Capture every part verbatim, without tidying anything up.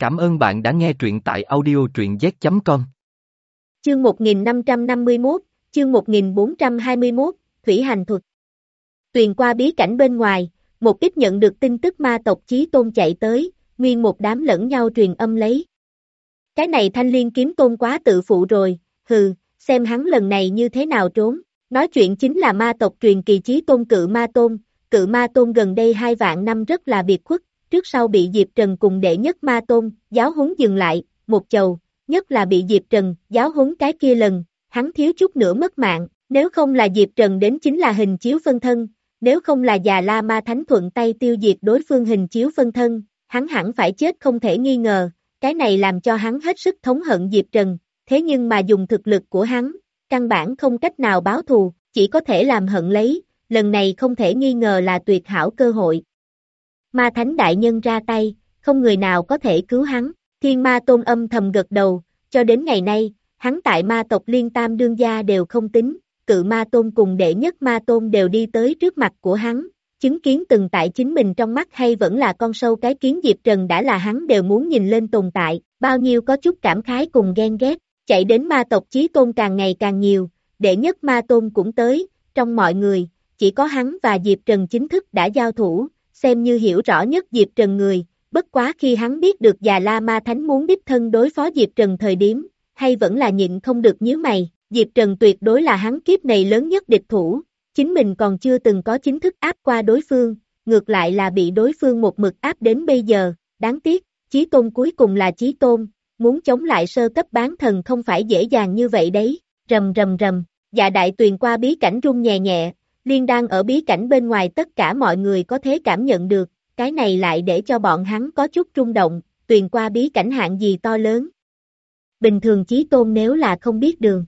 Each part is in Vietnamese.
Cảm ơn bạn đã nghe truyện tại audio truyện z chấm com. Chương một nghìn năm trăm năm mươi mốt, chương một nghìn bốn trăm hai mươi mốt, Thủy hành thuật. Tuyền qua bí cảnh bên ngoài, một ít nhận được tin tức ma tộc Chí Tôn chạy tới, nguyên một đám lẫn nhau truyền âm lấy. Cái này Thanh Liên kiếm tôn quá tự phụ rồi, hừ, xem hắn lần này như thế nào trốn. Nói chuyện chính là ma tộc truyền kỳ Chí Tôn Cự Ma Tôn, Cự Ma Tôn gần đây hai vạn năm rất là biệt khuất, trước sau bị Diệp Trần cùng đệ nhất Ma Tôn, giáo huấn dừng lại, một chầu, nhất là bị Diệp Trần, giáo huấn cái kia lần, hắn thiếu chút nữa mất mạng, nếu không là Diệp Trần đến chính là hình chiếu phân thân, nếu không là Già La Ma Thánh thuận tay tiêu diệt đối phương hình chiếu phân thân, hắn hẳn phải chết không thể nghi ngờ, cái này làm cho hắn hết sức thống hận Diệp Trần, thế nhưng mà dùng thực lực của hắn, căn bản không cách nào báo thù, chỉ có thể làm hận lấy, lần này không thể nghi ngờ là tuyệt hảo cơ hội. Ma Thánh Đại Nhân ra tay, không người nào có thể cứu hắn, Thiên Ma Tôn âm thầm gật đầu, cho đến ngày nay, hắn tại ma tộc Liên Tam đương gia đều không tính, Cự Ma Tôn cùng đệ nhất Ma Tôn đều đi tới trước mặt của hắn, chứng kiến từng tại chính mình trong mắt hay vẫn là con sâu cái kiến Diệp Trần đã là hắn đều muốn nhìn lên tồn tại, bao nhiêu có chút cảm khái cùng ghen ghét, chạy đến ma tộc Chí Tôn càng ngày càng nhiều, đệ nhất Ma Tôn cũng tới, trong mọi người, chỉ có hắn và Diệp Trần chính thức đã giao thủ, xem như hiểu rõ nhất Diệp Trần người, bất quá khi hắn biết được Già La Ma Thánh muốn đích thân đối phó Diệp Trần thời điểm, hay vẫn là nhịn không được nhíu mày, Diệp Trần tuyệt đối là hắn kiếp này lớn nhất địch thủ, chính mình còn chưa từng có chính thức áp qua đối phương, ngược lại là bị đối phương một mực áp đến bây giờ, đáng tiếc, Chí Tôn cuối cùng là Chí Tôn, muốn chống lại sơ cấp bán thần không phải dễ dàng như vậy đấy, rầm rầm rầm, Dạ Đại Tuyền qua bí cảnh rung nhẹ nhẹ, liên đang ở bí cảnh bên ngoài tất cả mọi người có thể cảm nhận được, cái này lại để cho bọn hắn có chút rung động, Tuyền qua bí cảnh hạng gì to lớn. Bình thường Chí Tôn nếu là không biết đường,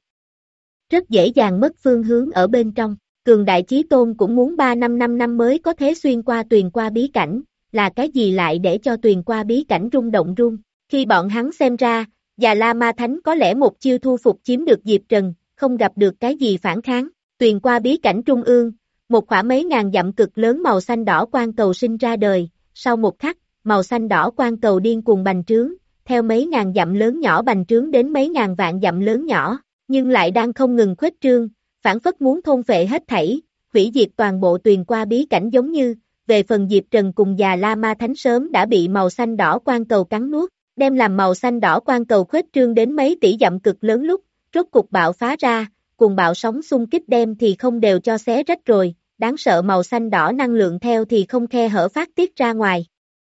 rất dễ dàng mất phương hướng ở bên trong, cường đại Chí Tôn cũng muốn ba năm năm năm mới có thể xuyên qua Tuyền qua bí cảnh, là cái gì lại để cho Tuyền qua bí cảnh rung động rung, khi bọn hắn xem ra, Già La Ma Thánh có lẽ một chiêu thu phục chiếm được Diệp Trần, không gặp được cái gì phản kháng. Tuyền qua bí cảnh trung ương, một khỏa mấy ngàn dặm cực lớn màu xanh đỏ quang cầu sinh ra đời, sau một khắc, màu xanh đỏ quang cầu điên cuồng bành trướng, theo mấy ngàn dặm lớn nhỏ bành trướng đến mấy ngàn vạn dặm lớn nhỏ, nhưng lại đang không ngừng khuếch trương, phản phất muốn thôn phệ hết thảy, hủy diệt toàn bộ Tuyền qua bí cảnh giống như, về phần Diệp Trần cùng Già La Ma Thánh sớm đã bị màu xanh đỏ quang cầu cắn nuốt, đem làm màu xanh đỏ quang cầu khuếch trương đến mấy tỷ dặm cực lớn lúc, rốt cục bạo phá ra, cùng bạo sóng xung kích đem thì không đều cho xé rách rồi, đáng sợ màu xanh đỏ năng lượng theo thì không khe hở phát tiết ra ngoài.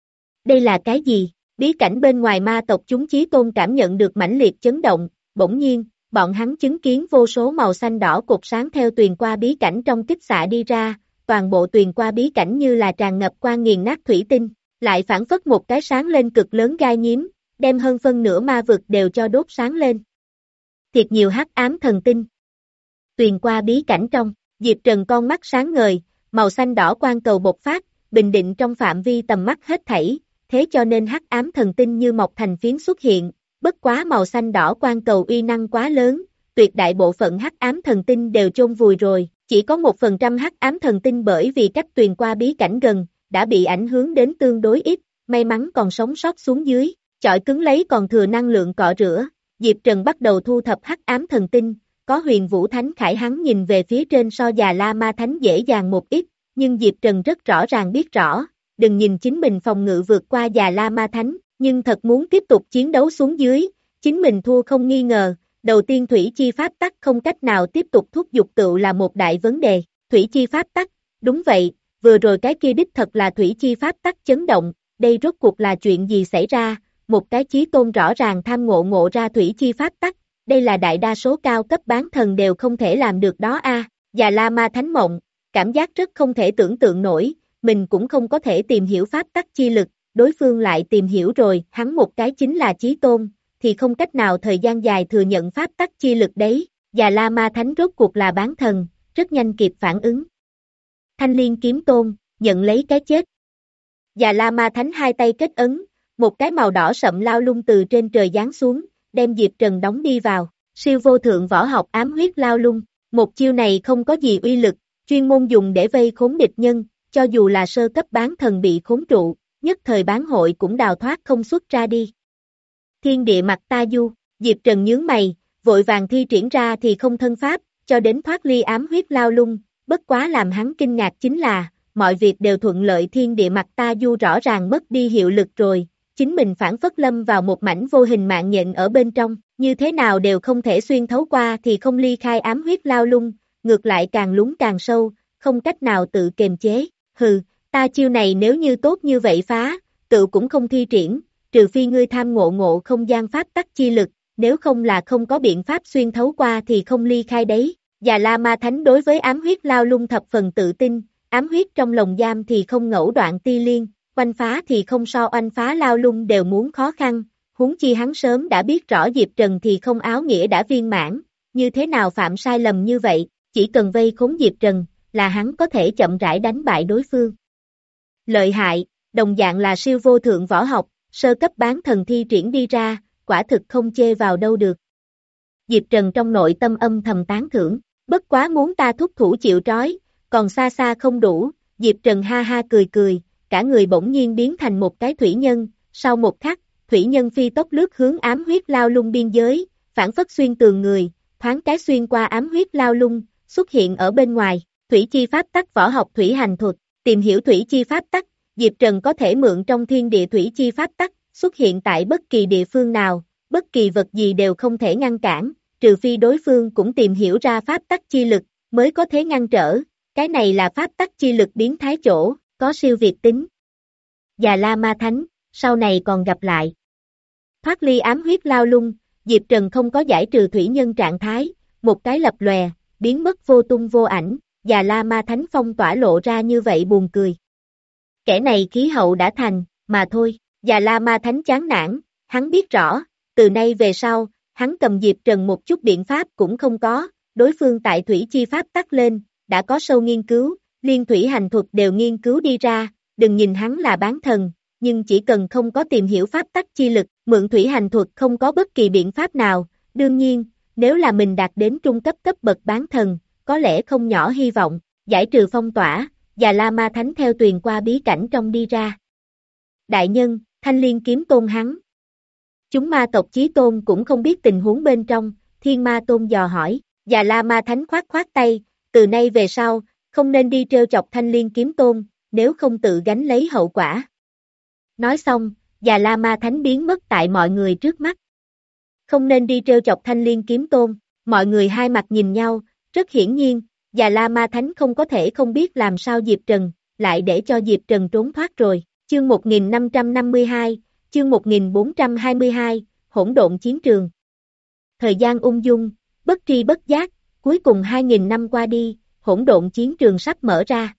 Đây là cái gì? Bí cảnh bên ngoài ma tộc chúng Chí Tôn cảm nhận được mãnh liệt chấn động, bỗng nhiên, bọn hắn chứng kiến vô số màu xanh đỏ cột sáng theo Tuyền qua bí cảnh trong kích xạ đi ra, toàn bộ Tuyền qua bí cảnh như là tràn ngập qua nghiền nát thủy tinh, lại phản phất một cái sáng lên cực lớn gai nhím, đem hơn phân nửa ma vực đều cho đốt sáng lên. Thiệt nhiều hắc ám thần tinh. Tuyền qua bí cảnh trong, Diệp Trần con mắt sáng ngời, màu xanh đỏ quang cầu bộc phát, bình định trong phạm vi tầm mắt hết thảy, thế cho nên hắc ám thần tinh như mọc thành phiến xuất hiện, bất quá màu xanh đỏ quang cầu uy năng quá lớn, tuyệt đại bộ phận hắc ám thần tinh đều chôn vùi rồi, chỉ có một phần trăm hắc ám thần tinh bởi vì cách Tuyền qua bí cảnh gần, đã bị ảnh hưởng đến tương đối ít, may mắn còn sống sót xuống dưới, chọi cứng lấy còn thừa năng lượng cọ rửa, Diệp Trần bắt đầu thu thập hắc ám thần tinh. Có Huyền Vũ Thánh Khải hắn nhìn về phía trên so Già La Ma Thánh dễ dàng một ít, nhưng Diệp Trần rất rõ ràng biết rõ, đừng nhìn chính mình phòng ngự vượt qua Già La Ma Thánh, nhưng thật muốn tiếp tục chiến đấu xuống dưới, chính mình thua không nghi ngờ, đầu tiên Thủy Chi Pháp Tắc không cách nào tiếp tục thúc giục tựu là một đại vấn đề, Thủy Chi Pháp Tắc, đúng vậy, vừa rồi cái kia đích thật là Thủy Chi Pháp Tắc chấn động, đây rốt cuộc là chuyện gì xảy ra, một cái Chí Tôn rõ ràng tham ngộ ngộ ra Thủy Chi Pháp Tắc. Đây là đại đa số cao cấp bán thần đều không thể làm được đó a. À. Già La Ma Thánh mộng, cảm giác rất không thể tưởng tượng nổi, mình cũng không có thể tìm hiểu pháp tắc chi lực, đối phương lại tìm hiểu rồi, hắn một cái chính là Chí Tôn, thì không cách nào thời gian dài thừa nhận pháp tắc chi lực đấy. Già La Ma Thánh rốt cuộc là bán thần, rất nhanh kịp phản ứng. Thanh Liên kiếm tôn, nhận lấy cái chết. Già La Ma Thánh hai tay kết ấn, một cái màu đỏ sậm lao lung từ trên trời giáng xuống, đem Diệp Trần đóng đi vào, siêu vô thượng võ học ám huyết lao lung, một chiêu này không có gì uy lực, chuyên môn dùng để vây khốn địch nhân, cho dù là sơ cấp bán thần bị khốn trụ, nhất thời bán hội cũng đào thoát không xuất ra đi, Thiên địa mặt ta du, Diệp Trần nhướng mày, vội vàng thi triển ra thì không thân pháp, cho đến thoát ly ám huyết lao lung, bất quá làm hắn kinh ngạc chính là, mọi việc đều thuận lợi, thiên địa mặt ta du rõ ràng mất đi hiệu lực rồi, chính mình phản phất lâm vào một mảnh vô hình mạng nhện ở bên trong, như thế nào đều không thể xuyên thấu qua thì không ly khai ám huyết lao lung, ngược lại càng lún càng sâu, không cách nào tự kiềm chế, hừ, ta chiêu này nếu như tốt như vậy phá, tự cũng không thi triển, trừ phi ngươi tham ngộ ngộ không gian pháp tắc chi lực, nếu không là không có biện pháp xuyên thấu qua thì không ly khai đấy. Già La Ma Thánh đối với ám huyết lao lung thập phần tự tin, ám huyết trong lồng giam thì không ngẫu đoạn ti liên, oanh phá thì không so oanh phá lao lung đều muốn khó khăn, huống chi hắn sớm đã biết rõ Diệp Trần thì không áo nghĩa đã viên mãn, như thế nào phạm sai lầm như vậy, chỉ cần vây khốn Diệp Trần, là hắn có thể chậm rãi đánh bại đối phương. Lợi hại, đồng dạng là siêu vô thượng võ học, sơ cấp bán thần thi triển đi ra, quả thực không chê vào đâu được. Diệp Trần trong nội tâm âm thầm tán thưởng, bất quá muốn ta thúc thủ chịu trói, còn xa xa không đủ, Diệp Trần ha ha cười cười, cả người bỗng nhiên biến thành một cái thủy nhân, sau một khắc, thủy nhân phi tốc lướt hướng ám huyết lao lung biên giới, phản phất xuyên tường người, thoáng cái xuyên qua ám huyết lao lung, xuất hiện ở bên ngoài, thủy chi pháp tắc võ học thủy hành thuật, tìm hiểu thủy chi pháp tắc, Diệp Trần có thể mượn trong thiên địa thủy chi pháp tắc, xuất hiện tại bất kỳ địa phương nào, bất kỳ vật gì đều không thể ngăn cản, trừ phi đối phương cũng tìm hiểu ra pháp tắc chi lực, mới có thể ngăn trở, cái này là pháp tắc chi lực biến thái chỗ, có siêu việt tính. Già La Ma Thánh, sau này còn gặp lại. Thoát ly ám huyết lao lung, Diệp Trần không có giải trừ thủy nhân trạng thái, một cái lập lòe, biến mất vô tung vô ảnh, Già La Ma Thánh phong tỏa lộ ra như vậy buồn cười. Kẻ này khí hậu đã thành, mà thôi, Già La Ma Thánh chán nản, hắn biết rõ, từ nay về sau, hắn cầm Diệp Trần một chút biện pháp cũng không có, đối phương tại thủy chi pháp tắc lên, đã có sâu nghiên cứu, liên thủy hành thuật đều nghiên cứu đi ra, đừng nhìn hắn là bán thần, nhưng chỉ cần không có tìm hiểu pháp tắc chi lực, mượn thủy hành thuật không có bất kỳ biện pháp nào, đương nhiên, nếu là mình đạt đến trung cấp cấp bậc bán thần, có lẽ không nhỏ hy vọng, giải trừ phong tỏa, Già La Ma Thánh theo tuyền qua bí cảnh trong đi ra. Đại nhân, Thanh Liên kiếm tôn hắn. Chúng ma tộc Chí Tôn cũng không biết tình huống bên trong, Thiên Ma Tôn dò hỏi, Già La Ma Thánh khoát khoát tay, từ nay về sau, không nên đi trêu chọc Thanh Liên kiếm tôn, nếu không tự gánh lấy hậu quả. Nói xong, Già La Ma Thánh biến mất tại mọi người trước mắt. Không nên đi trêu chọc Thanh Liên kiếm tôn, mọi người hai mặt nhìn nhau, rất hiển nhiên, Già La Ma Thánh không có thể không biết làm sao Diệp Trần, lại để cho Diệp Trần trốn thoát rồi. Chương một nghìn năm trăm năm mươi hai, chương một nghìn bốn trăm hai mươi hai, hỗn độn chiến trường. Thời gian ung dung, bất tri bất giác, cuối cùng hai nghìn năm qua đi, hỗn độn chiến trường sắp mở ra.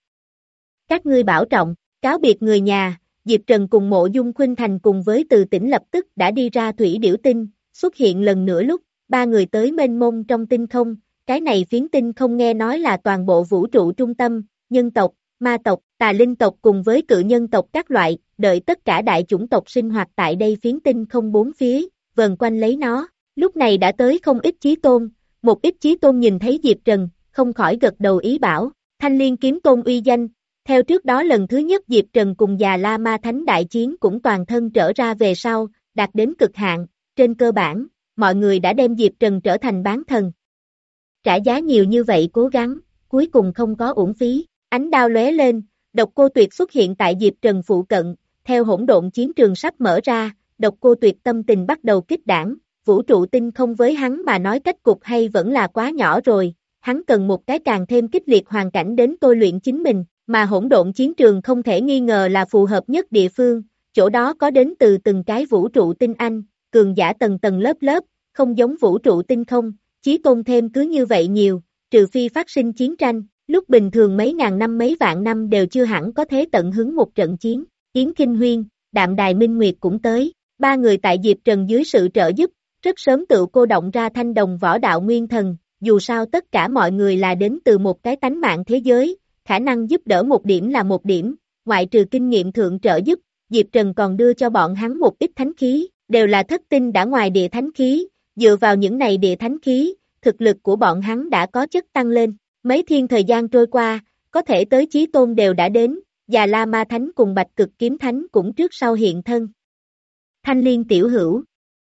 Các ngươi bảo trọng, cáo biệt người nhà, Diệp Trần cùng Mộ Dung Khuynh Thành cùng với Từ Tĩnh lập tức đã đi ra thủy điểu tinh, xuất hiện lần nữa lúc, ba người tới mênh mông trong tinh không, cái này phiến tinh không nghe nói là toàn bộ vũ trụ trung tâm, nhân tộc, ma tộc, tà linh tộc cùng với cự nhân tộc các loại, đợi tất cả đại chủng tộc sinh hoạt tại đây phiến tinh không bốn phía, vần quanh lấy nó, lúc này đã tới không ít chí tôn, một ít chí tôn nhìn thấy Diệp Trần, không khỏi gật đầu ý bảo, Thanh Liên kiếm tôn uy danh, theo trước đó lần thứ nhất Diệp Trần cùng Già La Ma Thánh đại chiến cũng toàn thân trở ra về sau, đạt đến cực hạn, trên cơ bản, mọi người đã đem Diệp Trần trở thành bán thần. Trả giá nhiều như vậy cố gắng, cuối cùng không có uổng phí, ánh đao lóe lên, Độc Cô Tuyệt xuất hiện tại Diệp Trần phụ cận, theo hỗn độn chiến trường sắp mở ra, Độc Cô Tuyệt tâm tình bắt đầu kích đảng, vũ trụ tinh không với hắn mà nói cách cục hay vẫn là quá nhỏ rồi, hắn cần một cái càng thêm kích liệt hoàn cảnh đến tôi luyện chính mình, mà hỗn độn chiến trường không thể nghi ngờ là phù hợp nhất địa phương, chỗ đó có đến từ từng cái vũ trụ tinh anh, cường giả tầng tầng lớp lớp, không giống vũ trụ tinh không, chí tôn thêm cứ như vậy nhiều, trừ phi phát sinh chiến tranh, lúc bình thường mấy ngàn năm mấy vạn năm đều chưa hẳn có thế tận hứng một trận chiến, Yến Kinh Huyên, Đạm Đài Minh Nguyệt cũng tới, ba người tại Diệp Trần dưới sự trợ giúp, rất sớm tự cô động ra thanh đồng võ đạo nguyên thần, dù sao tất cả mọi người là đến từ một cái tánh mạng thế giới, khả năng giúp đỡ một điểm là một điểm, ngoại trừ kinh nghiệm thượng trợ giúp, Diệp Trần còn đưa cho bọn hắn một ít thánh khí, đều là thất tinh đã ngoài địa thánh khí, dựa vào những này địa thánh khí, thực lực của bọn hắn đã có chất tăng lên, mấy thiên thời gian trôi qua, có thể tới chí tôn đều đã đến, Già La Ma Thánh cùng Bạch Cực Kiếm Thánh cũng trước sau hiện thân. Thanh Liên tiểu hữu,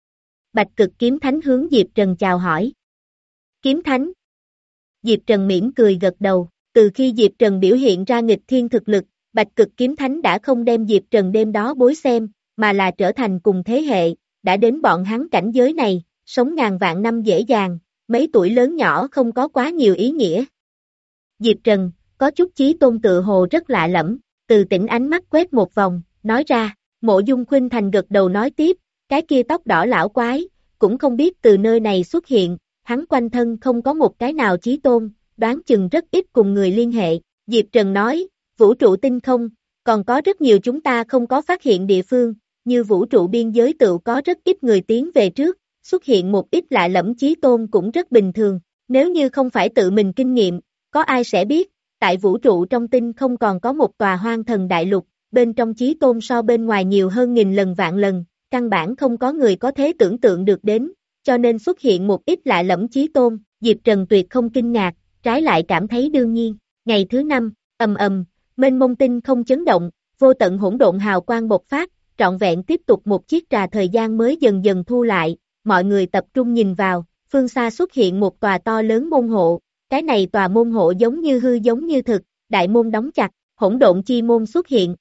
Bạch Cực Kiếm Thánh hướng Diệp Trần chào hỏi. Kiếm Thánh. Diệp Trần mỉm cười gật đầu, từ khi Diệp Trần biểu hiện ra nghịch thiên thực lực, Bạch Cực Kiếm Thánh đã không đem Diệp Trần đêm đó bối xem, mà là trở thành cùng thế hệ, đã đến bọn hắn cảnh giới này, sống ngàn vạn năm dễ dàng, mấy tuổi lớn nhỏ không có quá nhiều ý nghĩa. Diệp Trần, có chút chí tôn tự hồ rất lạ lẫm, Từ Tĩnh ánh mắt quét một vòng, nói ra, Mộ Dung Khuynh Thành gật đầu nói tiếp, cái kia tóc đỏ lão quái, cũng không biết từ nơi này xuất hiện, hắn quanh thân không có một cái nào chí tôn, đoán chừng rất ít cùng người liên hệ. Diệp Trần nói, vũ trụ tinh không, còn có rất nhiều chúng ta không có phát hiện địa phương, như vũ trụ biên giới tự có rất ít người tiến về trước, xuất hiện một ít lạ lẫm chí tôn cũng rất bình thường, nếu như không phải tự mình kinh nghiệm, có ai sẽ biết, tại vũ trụ trong tinh không còn có một tòa hoang thần đại lục, bên trong chí tôn so bên ngoài nhiều hơn nghìn lần vạn lần, căn bản không có người có thể tưởng tượng được đến, cho nên xuất hiện một ít lạ lẫm chí tôn, Diệp Trần tuyệt không kinh ngạc, trái lại cảm thấy đương nhiên. Ngày thứ năm, ầm ầm, mênh mông tinh không chấn động, vô tận hỗn độn hào quang bộc phát, trọn vẹn tiếp tục một chiếc trà thời gian mới dần dần thu lại, mọi người tập trung nhìn vào, phương xa xuất hiện một tòa to lớn môn hộ, cái này tòa môn hộ giống như hư giống như thực, đại môn đóng chặt, hỗn độn chi môn xuất hiện.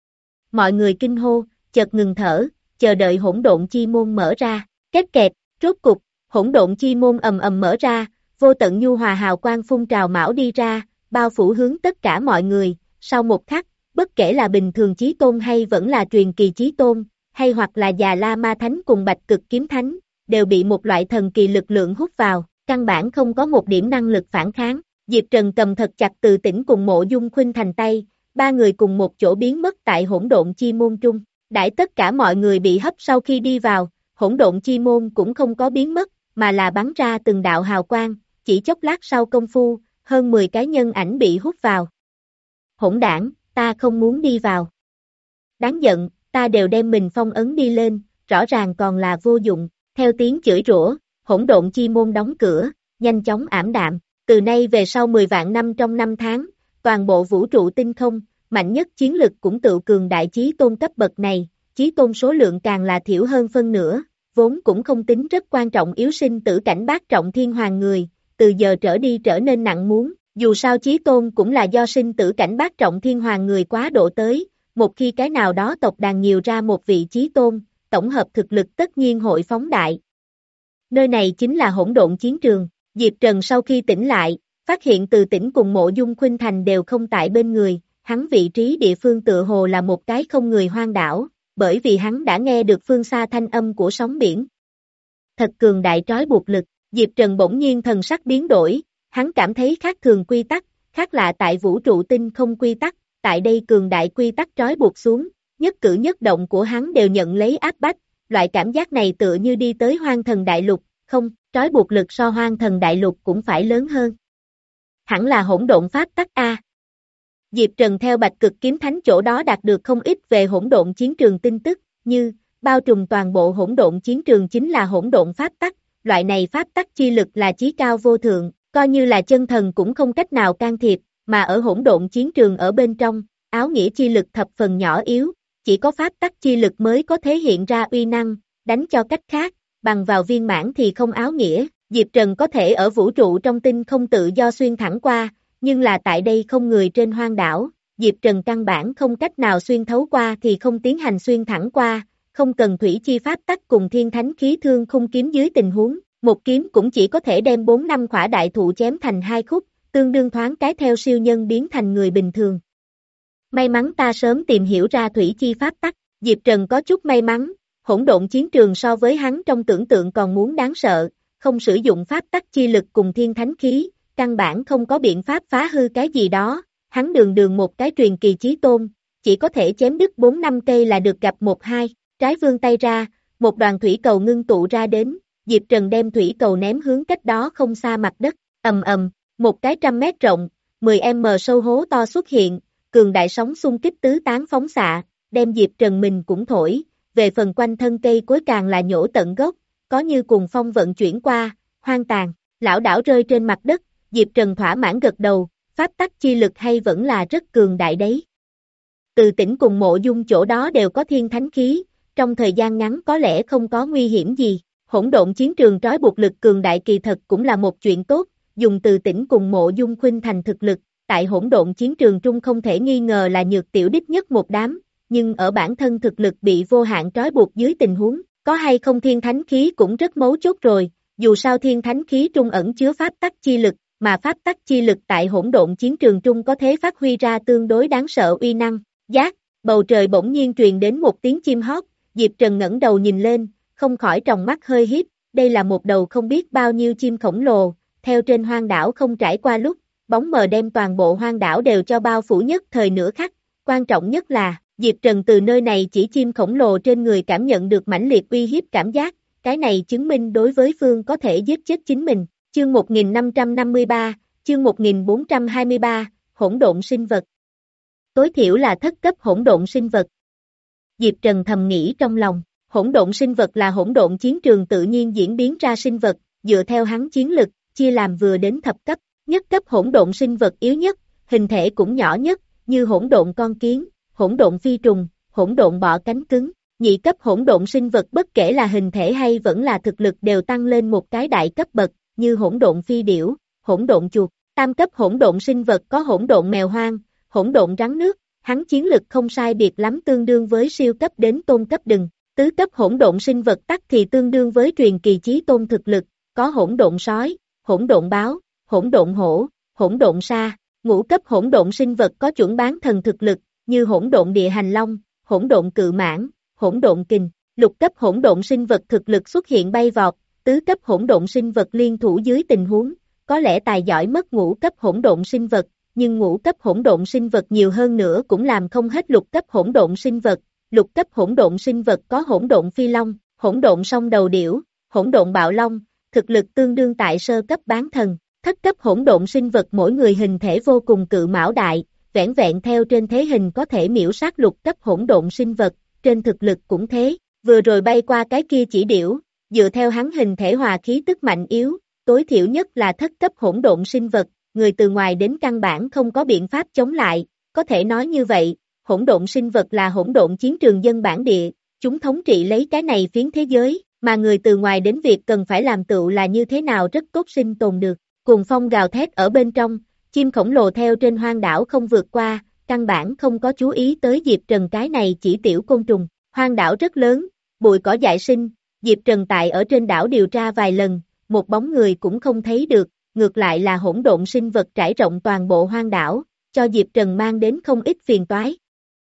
Mọi người kinh hô, chợt ngừng thở, chờ đợi hỗn độn chi môn mở ra, két kẹt, rốt cục, hỗn độn chi môn ầm ầm mở ra, vô tận nhu hòa hào quang phun trào mão đi ra, bao phủ hướng tất cả mọi người, sau một khắc, bất kể là bình thường chí tôn hay vẫn là truyền kỳ chí tôn, hay hoặc là già La Ma Thánh cùng Bạch Cực Kiếm Thánh, đều bị một loại thần kỳ lực lượng hút vào, căn bản không có một điểm năng lực phản kháng. Diệp Trần cầm thật chặt Từ Tĩnh cùng Mộ Dung Khuynh Thành tay, ba người cùng một chỗ biến mất tại hỗn độn chi môn trung. Đãi tất cả mọi người bị hấp sau khi đi vào, hỗn độn chi môn cũng không có biến mất, mà là bắn ra từng đạo hào quang, chỉ chốc lát sau công phu, hơn mười cái nhân ảnh bị hút vào. Hỗn đảng, ta không muốn đi vào. Đáng giận, ta đều đem mình phong ấn đi lên, rõ ràng còn là vô dụng, theo tiếng chửi rủa, hỗn độn chi môn đóng cửa, nhanh chóng ảm đạm, từ nay về sau mười vạn năm trong năm tháng, toàn bộ vũ trụ tinh không, mạnh nhất chiến lực cũng tự cường đại chí tôn cấp bậc này, chí tôn số lượng càng là thiểu hơn phân nửa, vốn cũng không tính rất quan trọng yếu sinh tử cảnh bát trọng thiên hoàng người, từ giờ trở đi trở nên nặng muốn, dù sao chí tôn cũng là do sinh tử cảnh bát trọng thiên hoàng người quá độ tới, một khi cái nào đó tộc đàn nhiều ra một vị chí tôn, tổng hợp thực lực tất nhiên hội phóng đại. Nơi này chính là hỗn độn chiến trường, Diệp Trần sau khi tỉnh lại, phát hiện Từ Tĩnh cùng Mộ Dung Khuynh Thành đều không tại bên người, hắn vị trí địa phương tựa hồ là một cái không người hoang đảo, bởi vì hắn đã nghe được phương xa thanh âm của sóng biển. Thật cường đại trói buộc lực, Diệp Trần bỗng nhiên thần sắc biến đổi, hắn cảm thấy khác thường quy tắc, khác lạ tại vũ trụ tinh không quy tắc, tại đây cường đại quy tắc trói buộc xuống, nhất cử nhất động của hắn đều nhận lấy áp bách, loại cảm giác này tựa như đi tới hoang thần đại lục, không, trói buộc lực so hoang thần đại lục cũng phải lớn hơn. Hẳn là hỗn độn pháp tắc A. Diệp Trần theo Bạch Cực Kiếm Thánh chỗ đó đạt được không ít về hỗn độn chiến trường tin tức, như, bao trùm toàn bộ hỗn độn chiến trường chính là hỗn độn pháp tắc, loại này pháp tắc chi lực là chí cao vô thượng, coi như là chân thần cũng không cách nào can thiệp, mà ở hỗn độn chiến trường ở bên trong, áo nghĩa chi lực thập phần nhỏ yếu, chỉ có pháp tắc chi lực mới có thể hiện ra uy năng, đánh cho cách khác, bằng vào viên mãn thì không áo nghĩa, Diệp Trần có thể ở vũ trụ trong tinh không tự do xuyên thẳng qua, nhưng là tại đây không người trên hoang đảo, Diệp Trần căn bản không cách nào xuyên thấu qua thì không tiến hành xuyên thẳng qua, không cần thủy chi pháp tắc cùng thiên thánh khí thương khung kiếm dưới tình huống, một kiếm cũng chỉ có thể đem bốn năm khỏa đại thụ chém thành hai khúc, tương đương thoáng cái theo siêu nhân biến thành người bình thường. May mắn ta sớm tìm hiểu ra thủy chi pháp tắc, Diệp Trần có chút may mắn, hỗn độn chiến trường so với hắn trong tưởng tượng còn muốn đáng sợ, không sử dụng pháp tắc chi lực cùng thiên thánh khí, căn bản không có biện pháp phá hư cái gì đó, hắn đường đường một cái truyền kỳ chí tôn, chỉ có thể chém đứt bốn năm cây là được gặp một hai, trái vươn tay ra, một đoàn thủy cầu ngưng tụ ra đến, Diệp Trần đem thủy cầu ném hướng cách đó không xa mặt đất, ầm ầm, một cái trăm mét rộng, mười mét sâu hố to xuất hiện, cường đại sóng xung kích tứ tán phóng xạ, đem Diệp Trần mình cũng thổi, về phần quanh thân cây cối càng là nhổ tận gốc, có như cùng phong vận chuyển qua, hoang tàn, lão đảo rơi trên mặt đất, Diệp Trần thỏa mãn gật đầu, pháp tắc chi lực hay vẫn là rất cường đại đấy. Từ Tĩnh cùng Mộ Dung chỗ đó đều có thiên thánh khí, trong thời gian ngắn có lẽ không có nguy hiểm gì, Hỗn độn chiến trường trói buộc lực cường đại kỳ thật cũng là một chuyện tốt, dùng Từ Tĩnh cùng Mộ Dung Khuynh Thành thực lực, tại hỗn độn chiến trường trung không thể nghi ngờ là nhược tiểu đích nhất một đám, nhưng ở bản thân thực lực bị vô hạn trói buộc dưới tình huống, có hay không thiên thánh khí cũng rất mấu chốt rồi, dù sao thiên thánh khí trung ẩn chứa pháp tắc chi lực, mà pháp tắc chi lực tại hỗn độn chiến trường trung có thể phát huy ra tương đối đáng sợ uy năng. Giác, bầu trời bỗng nhiên truyền đến một tiếng chim hót, Diệp Trần ngẩng đầu nhìn lên, không khỏi tròng mắt hơi híp, đây là một đầu không biết bao nhiêu chim khổng lồ, theo trên hoang đảo không trải qua lúc, bóng mờ đem toàn bộ hoang đảo đều cho bao phủ nhất thời nửa khắc, quan trọng nhất là, Diệp Trần từ nơi này chỉ chim khổng lồ trên người cảm nhận được mãnh liệt uy hiếp cảm giác, cái này chứng minh đối với phương có thể giết chết chính mình. Chương một nghìn năm trăm năm mươi ba, chương một nghìn bốn trăm hai mươi ba, hỗn độn sinh vật. Tối thiểu là thất cấp hỗn độn sinh vật. Diệp Trần thầm nghĩ trong lòng, hỗn độn sinh vật là hỗn độn chiến trường tự nhiên diễn biến ra sinh vật, dựa theo hắn chiến lực, chia làm vừa đến thập cấp, nhất cấp hỗn độn sinh vật yếu nhất, hình thể cũng nhỏ nhất, như hỗn độn con kiến, hỗn độn phi trùng, hỗn độn bọ cánh cứng. Nhị cấp hỗn độn sinh vật bất kể là hình thể hay vẫn là thực lực đều tăng lên một cái đại cấp bậc, như hỗn độn phi điểu, hỗn độn chuột. Tam cấp hỗn độn sinh vật có hỗn độn mèo hoang, hỗn độn rắn nước, hắn chiến lực không sai biệt lắm tương đương với siêu cấp đến tôn cấp đừng. Tứ cấp hỗn độn sinh vật tắc thì tương đương với truyền kỳ chí tôn thực lực, có hỗn độn sói, hỗn độn báo, hỗn độn hổ, hỗn độn sa. Ngũ cấp hỗn độn sinh vật có chuẩn bán thần thực lực, như hỗn độn địa hành long, hỗn độn cự mãng, hỗn độn kình. Lục cấp hỗn độn sinh vật thực lực xuất hiện bay vọt, tứ cấp hỗn độn sinh vật liên thủ dưới tình huống, có lẽ tài giỏi mất ngũ cấp hỗn độn sinh vật, nhưng ngũ cấp hỗn độn sinh vật nhiều hơn nữa cũng làm không hết lục cấp hỗn độn sinh vật. Lục cấp hỗn độn sinh vật có hỗn độn phi long, hỗn độn song đầu điểu, hỗn độn bạo long, thực lực tương đương tại sơ cấp bán thần. Thất cấp hỗn độn sinh vật mỗi người hình thể vô cùng cự mão đại, vẻn vẹn theo trên thế hình có thể miễu sát lục cấp hỗn độn sinh vật, trên thực lực cũng thế. Vừa rồi bay qua cái kia chỉ điểu, dựa theo hắn hình thể hòa khí tức mạnh yếu, tối thiểu nhất là thất cấp hỗn độn sinh vật, người từ ngoài đến căn bản không có biện pháp chống lại, có thể nói như vậy, hỗn độn sinh vật là hỗn độn chiến trường dân bản địa, chúng thống trị lấy cái này phiến thế giới, mà người từ ngoài đến việc cần phải làm tựu là như thế nào rất tốt sinh tồn được. Cuồng phong gào thét ở bên trong, chim khổng lồ theo trên hoang đảo không vượt qua, căn bản không có chú ý tới Diệp Trần cái này chỉ tiểu côn trùng. Hoang đảo rất lớn, bụi cỏ dại sinh, Diệp Trần tại ở trên đảo điều tra vài lần, một bóng người cũng không thấy được, ngược lại là hỗn độn sinh vật trải rộng toàn bộ hoang đảo, cho Diệp Trần mang đến không ít phiền toái.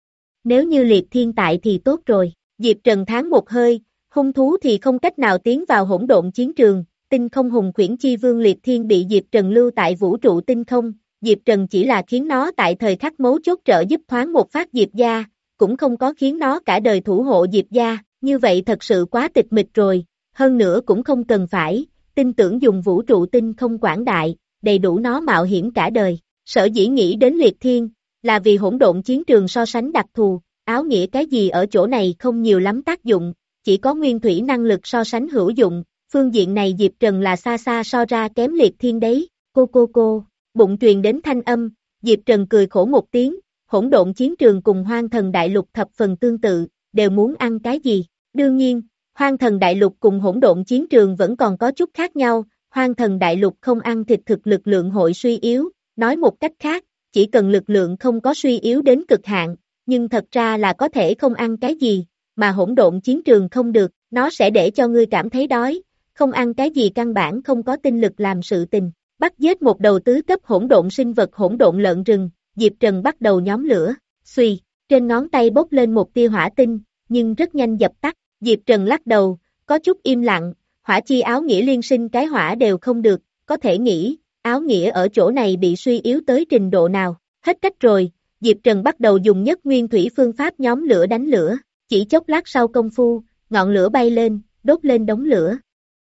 Nếu như liệt thiên tại thì tốt rồi, Diệp Trần thán một hơi, hung thú thì không cách nào tiến vào hỗn độn chiến trường, tinh không hùng khuyển chi vương liệt thiên bị Diệp Trần lưu tại vũ trụ tinh không, Diệp Trần chỉ là khiến nó tại thời khắc mấu chốt trợ giúp thoáng một phát Diệp gia, cũng không có khiến nó cả đời thủ hộ Diệp gia, như vậy thật sự quá tịch mịch rồi, hơn nữa cũng không cần phải, tin tưởng dùng vũ trụ tinh không quảng đại, đầy đủ nó mạo hiểm cả đời. Sở dĩ nghĩ đến liệt thiên, là vì hỗn độn chiến trường so sánh đặc thù, áo nghĩa cái gì ở chỗ này không nhiều lắm tác dụng, chỉ có nguyên thủy năng lực so sánh hữu dụng, phương diện này Diệp Trần là xa xa so ra kém liệt thiên đấy, cô cô cô, bụng truyền đến thanh âm, Diệp Trần cười khổ một tiếng, hỗn độn chiến trường cùng hoang thần đại lục thập phần tương tự, đều muốn ăn cái gì, đương nhiên, hoang thần đại lục cùng hỗn độn chiến trường vẫn còn có chút khác nhau, hoang thần đại lục không ăn thịt thực lực lượng hội suy yếu, nói một cách khác, chỉ cần lực lượng không có suy yếu đến cực hạn, nhưng thật ra là có thể không ăn cái gì, mà hỗn độn chiến trường không được, nó sẽ để cho ngươi cảm thấy đói, không ăn cái gì căn bản không có tinh lực làm sự tình. Bắt giết một đầu tứ cấp hỗn độn sinh vật hỗn độn lợn rừng, Diệp Trần bắt đầu nhóm lửa, xuy, trên ngón tay bốc lên một tia hỏa tinh, nhưng rất nhanh dập tắt, Diệp Trần lắc đầu, có chút im lặng, hỏa chi áo nghĩa liên sinh cái hỏa đều không được, có thể nghĩ, áo nghĩa ở chỗ này bị suy yếu tới trình độ nào, hết cách rồi, Diệp Trần bắt đầu dùng nhất nguyên thủy phương pháp nhóm lửa đánh lửa, chỉ chốc lát sau công phu, ngọn lửa bay lên, đốt lên đống lửa.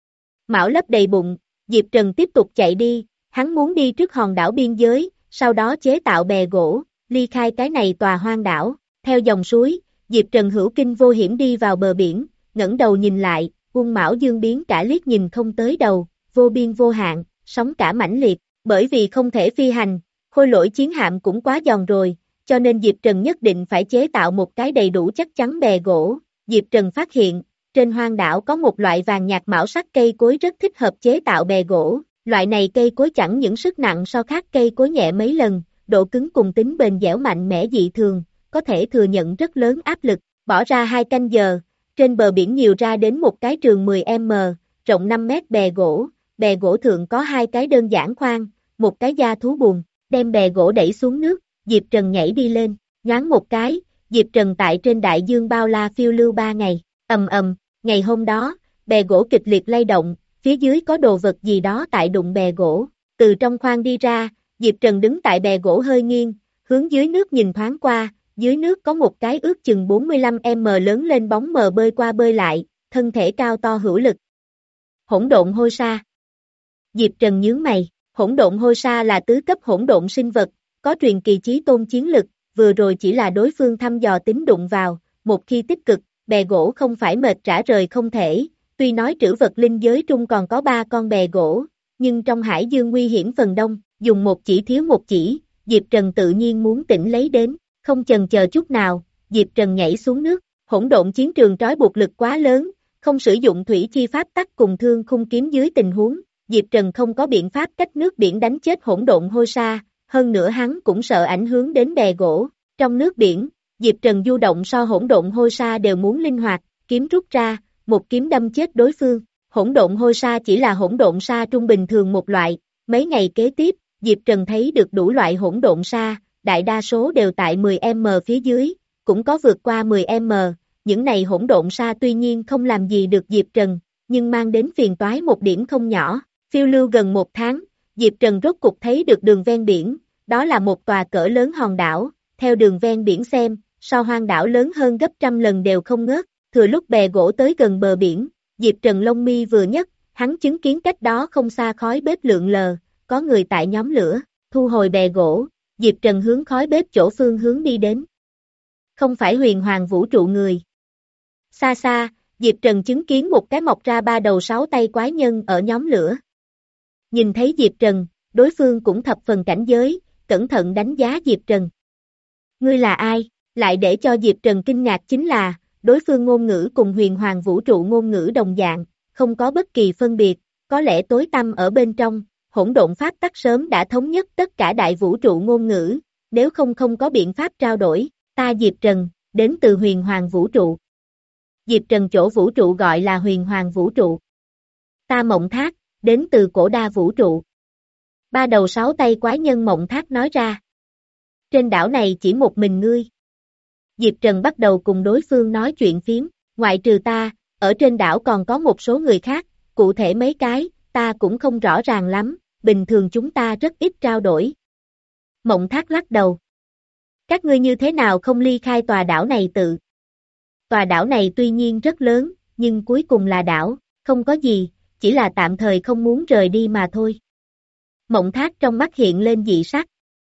Mão lấp đầy bụng, Diệp Trần tiếp tục chạy đi, hắn muốn đi trước hòn đảo biên giới, sau đó chế tạo bè gỗ, ly khai cái này tòa hoang đảo, theo dòng suối, Diệp Trần hữu kinh vô hiểm đi vào bờ biển, ngẩng đầu nhìn lại, quân Mão Dương biến cả liếc nhìn không tới đầu, vô biên vô hạn, sóng cả mãnh liệt, bởi vì không thể phi hành, khôi lỗi chiến hạm cũng quá giòn rồi, cho nên Diệp Trần nhất định phải chế tạo một cái đầy đủ chắc chắn bè gỗ, Diệp Trần phát hiện, trên trên hoang đảo có một loại vàng nhạt mảo sắc cây cối rất thích hợp chế tạo bè gỗ. Loại này cây cối chẳng những sức nặng so khác cây cối nhẹ mấy lần, độ cứng cùng tính bền dẻo mạnh mẽ dị thường, có thể thừa nhận rất lớn áp lực. Bỏ ra hai canh giờ, trên bờ biển nhiều ra đến một cái trường mười mét, rộng năm mét bè gỗ. Bè gỗ thượng có hai cái đơn giản khoang, một cái da thú buồm, đem bè gỗ đẩy xuống nước, Diệp Trần nhảy đi lên, nhoáng một cái, Diệp Trần tại trên đại dương bao la phiêu lưu ba ngày, ầm ầm, ngày hôm đó, bè gỗ kịch liệt lay động, phía dưới có đồ vật gì đó tại đụng bè gỗ, từ trong khoang đi ra, Diệp Trần đứng tại bè gỗ hơi nghiêng, hướng dưới nước nhìn thoáng qua, dưới nước có một cái ước chừng bốn mươi lăm mét lớn lên bóng mờ bơi qua bơi lại, thân thể cao to hữu lực. Hỗn độn hôi sa. Diệp Trần nhướng mày, hỗn độn hôi sa là tứ cấp hỗn độn sinh vật, có truyền kỳ chí tôn chiến lực, vừa rồi chỉ là đối phương thăm dò tính đụng vào, một khi tích cực, bè gỗ không phải mệt rã rời không thể, tuy nói trữ vật linh giới trung còn có ba con bè gỗ, nhưng trong hải dương nguy hiểm phần đông, dùng một chỉ thiếu một chỉ, Diệp Trần tự nhiên muốn tỉnh lấy đến, không chần chờ chút nào, Diệp Trần nhảy xuống nước, hỗn độn chiến trường trói buộc lực quá lớn, không sử dụng thủy chi pháp tắc cùng thương khung kiếm dưới tình huống, Diệp Trần không có biện pháp cách nước biển đánh chết hỗn độn hôi sa, hơn nữa hắn cũng sợ ảnh hưởng đến bè gỗ, trong nước biển, Diệp Trần du động so hỗn độn hôi sa đều muốn linh hoạt, kiếm rút ra, một kiếm đâm chết đối phương, hỗn độn hôi sa chỉ là hỗn độn sa trung bình thường một loại, mấy ngày kế tiếp, Diệp Trần thấy được đủ loại hỗn độn sa, đại đa số đều tại mười mét phía dưới, cũng có vượt qua mười mét, những này hỗn độn sa tuy nhiên không làm gì được Diệp Trần, nhưng mang đến phiền toái một điểm không nhỏ, phiêu lưu gần một tháng, Diệp Trần rốt cục thấy được đường ven biển, đó là một tòa cỡ lớn hòn đảo, theo đường ven biển xem, so hoang đảo lớn hơn gấp trăm lần đều không ngớt, thừa lúc bè gỗ tới gần bờ biển, Diệp Trần lông mi vừa nhấc, hắn chứng kiến cách đó không xa khói bếp lượn lờ, có người tại nhóm lửa, thu hồi bè gỗ, Diệp Trần hướng khói bếp chỗ phương hướng đi đến. Không phải huyền hoàng vũ trụ người. Xa xa, Diệp Trần chứng kiến một cái mọc ra ba đầu sáu tay quái nhân ở nhóm lửa. Nhìn thấy Diệp Trần, đối phương cũng thập phần cảnh giới, cẩn thận đánh giá Diệp Trần. Ngươi là ai? Lại để cho Diệp Trần kinh ngạc chính là, đối phương ngôn ngữ cùng huyền hoàng vũ trụ ngôn ngữ đồng dạng, không có bất kỳ phân biệt, có lẽ tối tăm ở bên trong, hỗn độn pháp tắc sớm đã thống nhất tất cả đại vũ trụ ngôn ngữ, nếu không không có biện pháp trao đổi, ta Diệp Trần, đến từ huyền hoàng vũ trụ. Diệp Trần chỗ vũ trụ gọi là huyền hoàng vũ trụ. Ta Mộng Thác, đến từ cổ đa vũ trụ. Ba đầu sáu tay quái nhân Mộng Thác nói ra. Trên đảo này chỉ một mình ngươi. Diệp Trần bắt đầu cùng đối phương nói chuyện phiếm, ngoại trừ ta, ở trên đảo còn có một số người khác, cụ thể mấy cái, ta cũng không rõ ràng lắm, bình thường chúng ta rất ít trao đổi. Mộng Thác lắc đầu. Các ngươi như thế nào không ly khai tòa đảo này tự? Tòa đảo này tuy nhiên rất lớn, nhưng cuối cùng là đảo, không có gì, chỉ là tạm thời không muốn rời đi mà thôi. Mộng Thác trong mắt hiện lên dị sắc.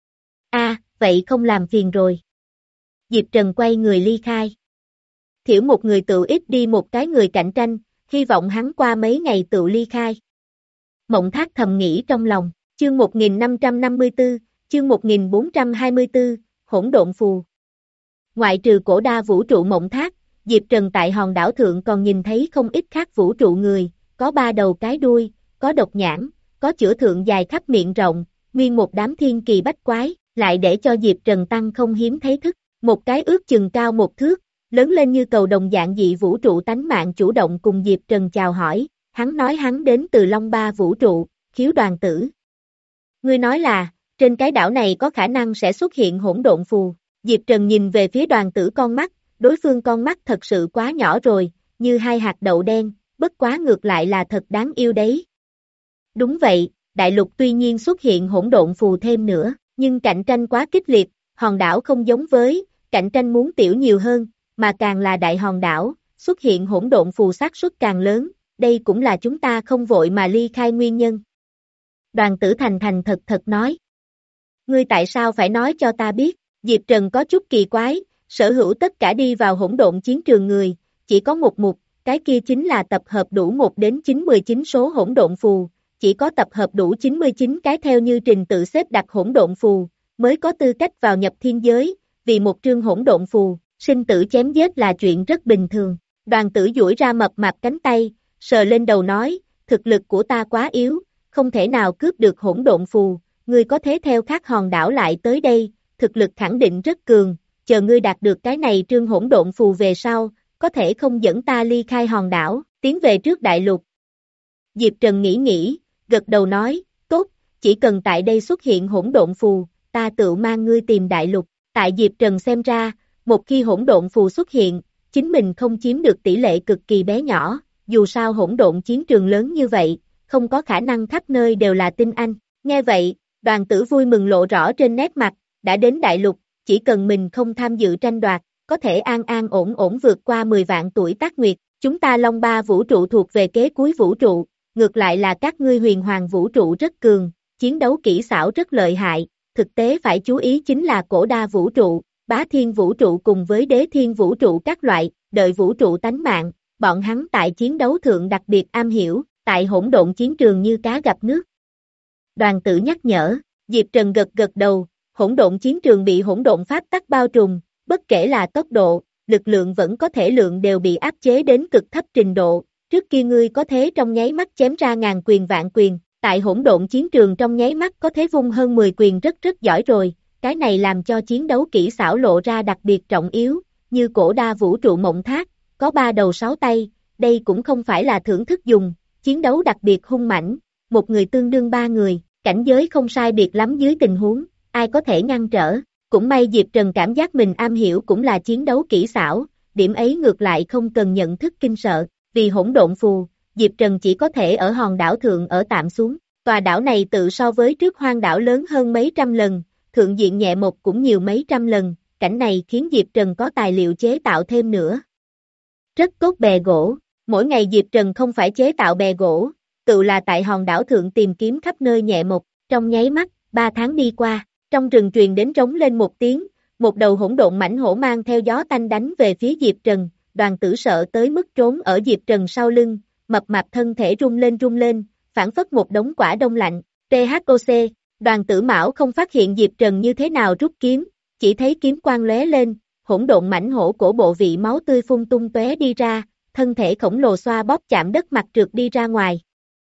A, à, vậy không làm phiền rồi. Diệp Trần quay người ly khai. Thiểu một người tự ít đi một cái người cạnh tranh, hy vọng hắn qua mấy ngày tự ly khai. Mộng Thác thầm nghĩ trong lòng, chương một nghìn năm trăm năm mươi tư, chương một nghìn bốn trăm hai mươi tư, hỗn độn phù. Ngoại trừ cổ đa vũ trụ Mộng Thác, Diệp Trần tại hòn đảo thượng còn nhìn thấy không ít khác vũ trụ người, có ba đầu cái đuôi, có độc nhãn, có chữa thượng dài khắp miệng rộng, nguyên một đám thiên kỳ bách quái, lại để cho Diệp Trần tăng không hiếm thấy thức, một cái ước chừng cao một thước, lớn lên như cầu đồng dạng dị vũ trụ tánh mạng chủ động cùng Diệp Trần chào hỏi, hắn nói hắn đến từ Long Ba vũ trụ, Khiếu Đoàn Tử. Ngươi nói là, trên cái đảo này có khả năng sẽ xuất hiện hỗn độn phù, Diệp Trần nhìn về phía Đoàn Tử con mắt, đối phương con mắt thật sự quá nhỏ rồi, như hai hạt đậu đen, bất quá ngược lại là thật đáng yêu đấy. Đúng vậy, đại lục tuy nhiên xuất hiện hỗn độn phù thêm nữa, nhưng cạnh tranh quá kịch liệt, hòn đảo không giống với, cạnh tranh muốn tiểu nhiều hơn, mà càng là đại hòn đảo, xuất hiện hỗn độn phù xác suất càng lớn, đây cũng là chúng ta không vội mà ly khai nguyên nhân. Đoàn Tử thành thành thật thật nói. Ngươi tại sao phải nói cho ta biết, Diệp Trần có chút kỳ quái, sở hữu tất cả đi vào hỗn độn chiến trường người, chỉ có một mục, cái kia chính là tập hợp đủ một đến chín mươi chín số hỗn độn phù, chỉ có tập hợp đủ chín mươi chín cái theo như trình tự xếp đặt hỗn độn phù, mới có tư cách vào nhập thiên giới, vì một trương hỗn độn phù, sinh tử chém giết là chuyện rất bình thường. Đoàn tử duỗi ra mập mạp cánh tay, sờ lên đầu nói, thực lực của ta quá yếu, không thể nào cướp được hỗn độn phù, ngươi có thế theo khác hòn đảo lại tới đây, thực lực khẳng định rất cường, chờ ngươi đạt được cái này trương hỗn độn phù về sau, có thể không dẫn ta ly khai hòn đảo, tiến về trước đại lục. Diệp Trần nghĩ nghĩ, gật đầu nói, tốt, chỉ cần tại đây xuất hiện hỗn độn phù, ta tự mang ngươi tìm đại lục, tại Diệp Trần xem ra, một khi hỗn độn phù xuất hiện, chính mình không chiếm được tỷ lệ cực kỳ bé nhỏ, dù sao hỗn độn chiến trường lớn như vậy, không có khả năng khắp nơi đều là tinh anh. Nghe vậy, đoàn tử vui mừng lộ rõ trên nét mặt, đã đến đại lục, chỉ cần mình không tham dự tranh đoạt, có thể an an ổn ổn vượt qua mười vạn tuổi tác nguyệt, chúng ta Long Ba vũ trụ thuộc về kế cuối vũ trụ, ngược lại là các ngươi huyền hoàng vũ trụ rất cường, chiến đấu kỹ xảo rất lợi hại, thực tế phải chú ý chính là cổ đa vũ trụ, bá thiên vũ trụ cùng với đế thiên vũ trụ các loại, đợi vũ trụ tánh mạng, bọn hắn tại chiến đấu thượng đặc biệt am hiểu, tại hỗn độn chiến trường như cá gặp nước. Đoàn tử nhắc nhở, Diệp Trần gật gật đầu, hỗn độn chiến trường bị hỗn độn pháp tắc bao trùm, bất kể là tốc độ, lực lượng vẫn có thể lượng đều bị áp chế đến cực thấp trình độ, trước kia ngươi có thế trong nháy mắt chém ra ngàn quyền vạn quyền, tại hỗn độn chiến trường trong nháy mắt có thế vung hơn mười quyền rất rất giỏi rồi, cái này làm cho chiến đấu kỹ xảo lộ ra đặc biệt trọng yếu, như cổ đa vũ trụ mộng thác, có ba đầu sáu tay, đây cũng không phải là thưởng thức dùng, chiến đấu đặc biệt hung mãnh, một người tương đương ba người, cảnh giới không sai biệt lắm dưới tình huống, ai có thể ngăn trở, cũng may Diệp Trần cảm giác mình am hiểu cũng là chiến đấu kỹ xảo, điểm ấy ngược lại không cần nhận thức kinh sợ, vì hỗn độn phù, Diệp Trần chỉ có thể ở hòn đảo thượng ở tạm xuống, tòa đảo này tự so với trước hoang đảo lớn hơn mấy trăm lần, thượng diện nhẹ một cũng nhiều mấy trăm lần, cảnh này khiến Diệp Trần có tài liệu chế tạo thêm nữa. Rất tốt bè gỗ, mỗi ngày Diệp Trần không phải chế tạo bè gỗ, tự là tại hòn đảo thượng tìm kiếm khắp nơi nhẹ một, trong nháy mắt, ba tháng đi qua, trong rừng truyền đến trống lên một tiếng, một đầu hỗn độn mãnh hổ mang theo gió tanh đánh về phía Diệp Trần, đoàn tử sợ tới mức trốn ở Diệp Trần sau lưng, mập mạp thân thể rung lên rung lên, phản phất một đống quả đông lạnh, tê hát o xê, đoàn tử mão không phát hiện Diệp Trần như thế nào rút kiếm, chỉ thấy kiếm quang lóe lên, hỗn độn mãnh hổ cổ bộ vị máu tươi phun tung tóe đi ra, thân thể khổng lồ xoa bóp chạm đất mặt trượt đi ra ngoài.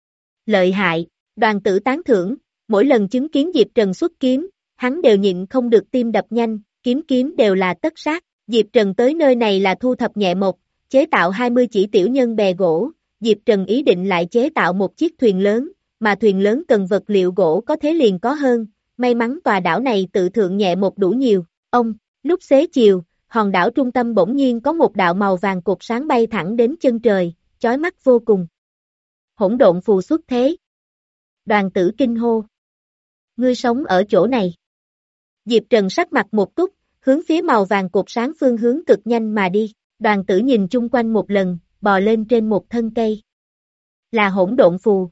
Lợi hại, đoàn tử tán thưởng, mỗi lần chứng kiến Diệp Trần xuất kiếm, hắn đều nhịn không được tim đập nhanh, kiếm kiếm đều là tất sát, Diệp Trần tới nơi này là thu thập nhẹ một, chế tạo hai mươi chỉ tiểu nhân bè gỗ, Diệp Trần ý định lại chế tạo một chiếc thuyền lớn, mà thuyền lớn cần vật liệu gỗ có thế liền có hơn, may mắn tòa đảo này tự thượng nhẹ một đủ nhiều, ông, lúc xế chiều, hòn đảo trung tâm bỗng nhiên có một đạo màu vàng cột sáng bay thẳng đến chân trời, chói mắt vô cùng. Hỗn độn phù xuất thế. Đoàn tử kinh hô. Ngươi sống ở chỗ này. Diệp Trần sắc mặt một túc, hướng phía màu vàng cột sáng phương hướng cực nhanh mà đi, đoàn tử nhìn chung quanh một lần, bò lên trên một thân cây. Là hỗn độn phù.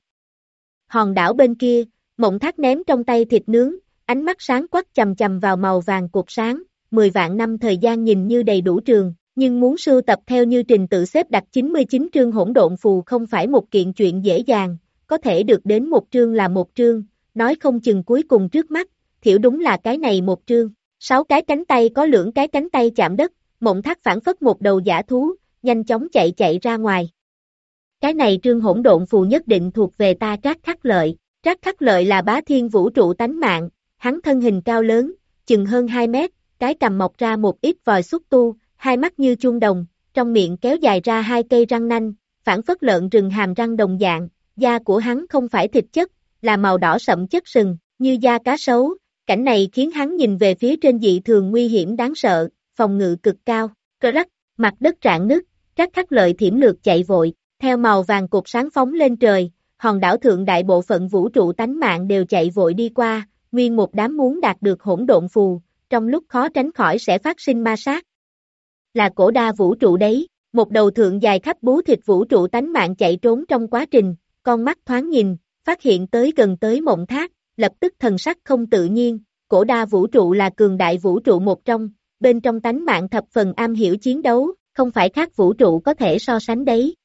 Hòn đảo bên kia, Mộng Thác ném trong tay thịt nướng, ánh mắt sáng quắc chầm chầm vào màu vàng cột sáng, mười vạn năm thời gian nhìn như đầy đủ trường, nhưng muốn sưu tập theo như trình tự xếp đặt chín mươi chín trương hỗn độn phù không phải một kiện chuyện dễ dàng, có thể được đến một trương là một trương, nói không chừng cuối cùng trước mắt, thiểu đúng là cái này một trương, sáu cái cánh tay có lưỡng cái cánh tay chạm đất, Mộng Thác phản phất một đầu dã thú, nhanh chóng chạy chạy ra ngoài. Cái này trương hỗn độn phù nhất định thuộc về ta Trác Khắc Lợi, Trác Khắc Lợi là bá thiên vũ trụ tánh mạng, hắn thân hình cao lớn, chừng hơn hai mét, cái cằm mọc ra một ít vòi xúc tu, hai mắt như chuông đồng, trong miệng kéo dài ra hai cây răng nanh, phản phất lợn rừng hàm răng đồng dạng, da của hắn không phải thịt chất, là màu đỏ sậm chất sừng, như da cá sấu, cảnh này khiến hắn nhìn về phía trên dị thường nguy hiểm đáng sợ, phòng ngự cực cao, cơ rắc, mặt đất rạn nứt, Trác Khắc Lợi thiểm lược chạy vội, theo màu vàng cột sáng phóng lên trời, hòn đảo thượng đại bộ phận vũ trụ tánh mạng đều chạy vội đi qua, nguyên một đám muốn đạt được hỗn độn phù, trong lúc khó tránh khỏi sẽ phát sinh ma sát. Là cổ đa vũ trụ đấy, một đầu thượng dài khắp bú thịt vũ trụ tánh mạng chạy trốn trong quá trình, con mắt thoáng nhìn, phát hiện tới gần tới Mộng Thác, lập tức thần sắc không tự nhiên, cổ đa vũ trụ là cường đại vũ trụ một trong, bên trong tánh mạng thập phần am hiểu chiến đấu, không phải khác vũ trụ có thể so sánh đấy.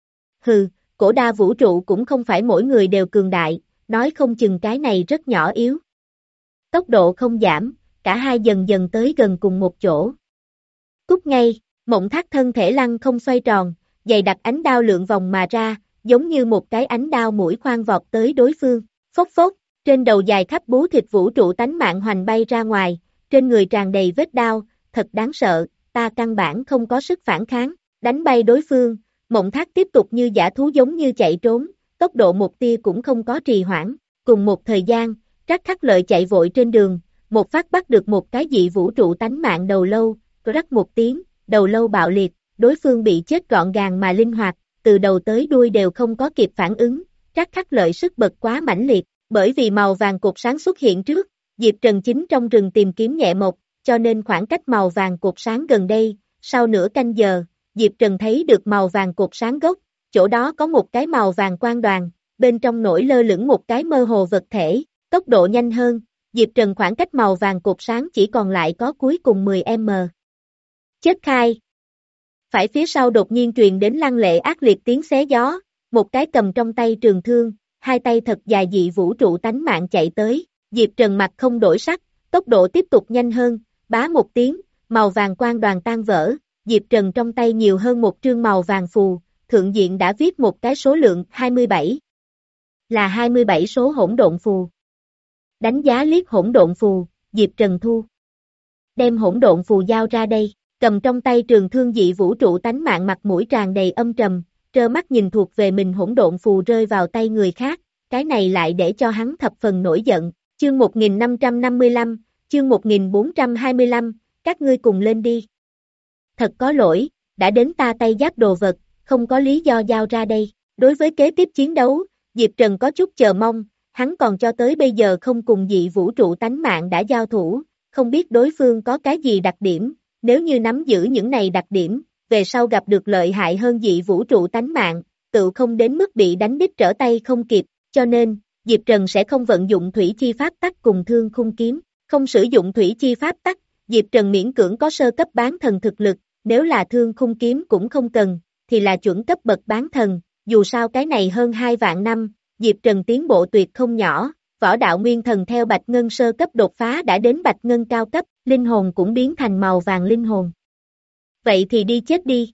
Hừ, cổ đa vũ trụ cũng không phải mỗi người đều cường đại, nói không chừng cái này rất nhỏ yếu. Tốc độ không giảm, cả hai dần dần tới gần cùng một chỗ. Cút ngay, Mộng Thác thân thể lăn không xoay tròn, dày đặc ánh đao lượn vòng mà ra, giống như một cái ánh đao mũi khoan vọt tới đối phương. Phốc phốc, trên đầu dài khắp bú thịt vũ trụ tánh mạng hoành bay ra ngoài, trên người tràn đầy vết đao, thật đáng sợ, ta căn bản không có sức phản kháng, đánh bay đối phương, Mộng Thác tiếp tục như dã thú giống như chạy trốn, tốc độ một tia cũng không có trì hoãn, cùng một thời gian, Trác Khắc Lợi chạy vội trên đường, một phát bắt được một cái dị vũ trụ tánh mạng đầu lâu, rắc một tiếng, đầu lâu bạo liệt, đối phương bị chết gọn gàng mà linh hoạt, từ đầu tới đuôi đều không có kịp phản ứng, Trác Khắc Lợi sức bật quá mãnh liệt, bởi vì màu vàng cột sáng xuất hiện trước, Diệp Trần chính trong rừng tìm kiếm nhẹ mộc, cho nên khoảng cách màu vàng cột sáng gần đây, sau nửa canh giờ, Diệp Trần thấy được màu vàng cột sáng gốc, chỗ đó có một cái màu vàng quang đoàn, bên trong nổi lơ lửng một cái mơ hồ vật thể, tốc độ nhanh hơn, Diệp Trần khoảng cách màu vàng cột sáng chỉ còn lại có cuối cùng mười mét. Chết khai! Phải phía sau đột nhiên truyền đến lăng lệ ác liệt tiếng xé gió, một cái cầm trong tay trường thương, hai tay thật dài dị vũ trụ tánh mạng chạy tới, Diệp Trần mặt không đổi sắc, tốc độ tiếp tục nhanh hơn, bá một tiếng, màu vàng quang đoàn tan vỡ, Diệp Trần trong tay nhiều hơn một trương màu vàng phù, thượng diện đã viết một cái số lượng hai mươi bảy. Là hai mươi bảy số hỗn độn phù. Đánh giá liếc hỗn độn phù, Diệp Trần thu. Đem hỗn độn phù giao ra đây, cầm trong tay trường thương dị vũ trụ tánh mạng mặt mũi tràn đầy âm trầm, trơ mắt nhìn thuộc về mình hỗn độn phù rơi vào tay người khác, cái này lại để cho hắn thập phần nổi giận. Chương một nghìn năm trăm năm mươi lăm, chương một nghìn bốn trăm hai mươi lăm, các ngươi cùng lên đi. Thật có lỗi, đã đến ta tay giáp đồ vật, không có lý do giao ra đây. Đối với kế tiếp chiến đấu, Diệp Trần có chút chờ mong, hắn còn cho tới bây giờ không cùng dị vũ trụ tánh mạng đã giao thủ, không biết đối phương có cái gì đặc điểm, nếu như nắm giữ những này đặc điểm, về sau gặp được lợi hại hơn dị vũ trụ tánh mạng, tự không đến mức bị đánh đít trở tay không kịp, cho nên, Diệp Trần sẽ không vận dụng thủy chi pháp tắc cùng thương khung kiếm, không sử dụng thủy chi pháp tắc, Diệp Trần miễn cưỡng có sơ cấp bán thần thực lực, nếu là thương khung kiếm cũng không cần, thì là chuẩn cấp bậc bán thần, dù sao cái này hơn hai vạn năm, Diệp Trần tiến bộ tuyệt không nhỏ, võ đạo nguyên thần theo bạch ngân sơ cấp đột phá đã đến bạch ngân cao cấp, linh hồn cũng biến thành màu vàng linh hồn. Vậy thì đi chết đi.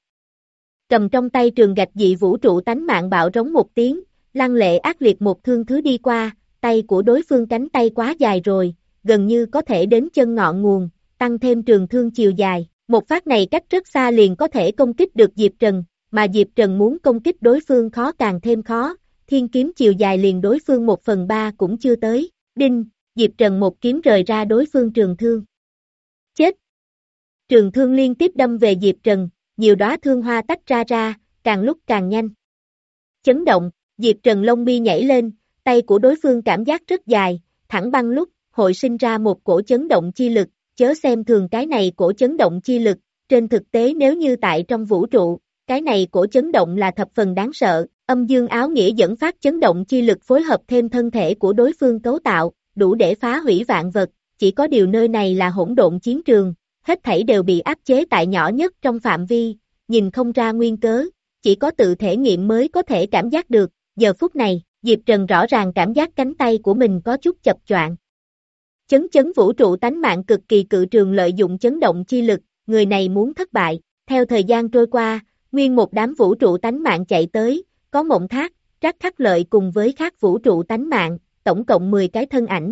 Cầm trong tay trường gạch dị vũ trụ tánh mạng bạo rống một tiếng, lăng lệ ác liệt một thương thứ đi qua, tay của đối phương cánh tay quá dài rồi, gần như có thể đến chân ngọn nguồn, tăng thêm trường thương chiều dài, một phát này cách rất xa liền có thể công kích được Diệp Trần, mà Diệp Trần muốn công kích đối phương khó càng thêm khó, thiên kiếm chiều dài liền đối phương một phần ba cũng chưa tới, đinh, Diệp Trần một kiếm rời ra đối phương trường thương. Chết! Trường thương liên tiếp đâm về Diệp Trần, nhiều đóa thương hoa tách ra ra, càng lúc càng nhanh. Chấn động, Diệp Trần lông mi nhảy lên, tay của đối phương cảm giác rất dài, thẳng băng lúc, hội sinh ra một cổ chấn động chi lực, chớ xem thường cái này cổ chấn động chi lực, trên thực tế nếu như tại trong vũ trụ, cái này cổ chấn động là thập phần đáng sợ, âm dương áo nghĩa dẫn phát chấn động chi lực phối hợp thêm thân thể của đối phương cấu tạo, đủ để phá hủy vạn vật, chỉ có điều nơi này là hỗn độn chiến trường, hết thảy đều bị áp chế tại nhỏ nhất trong phạm vi, nhìn không ra nguyên cớ, chỉ có tự thể nghiệm mới có thể cảm giác được, giờ phút này, Diệp Trần rõ ràng cảm giác cánh tay của mình có chút chập choạng. Chấn chấn vũ trụ tánh mạng cực kỳ cự trường lợi dụng chấn động chi lực, người này muốn thất bại, theo thời gian trôi qua, nguyên một đám vũ trụ tánh mạng chạy tới, có Mộng Thác, Trác Khắc Lợi cùng với khác vũ trụ tánh mạng, tổng cộng mười cái thân ảnh.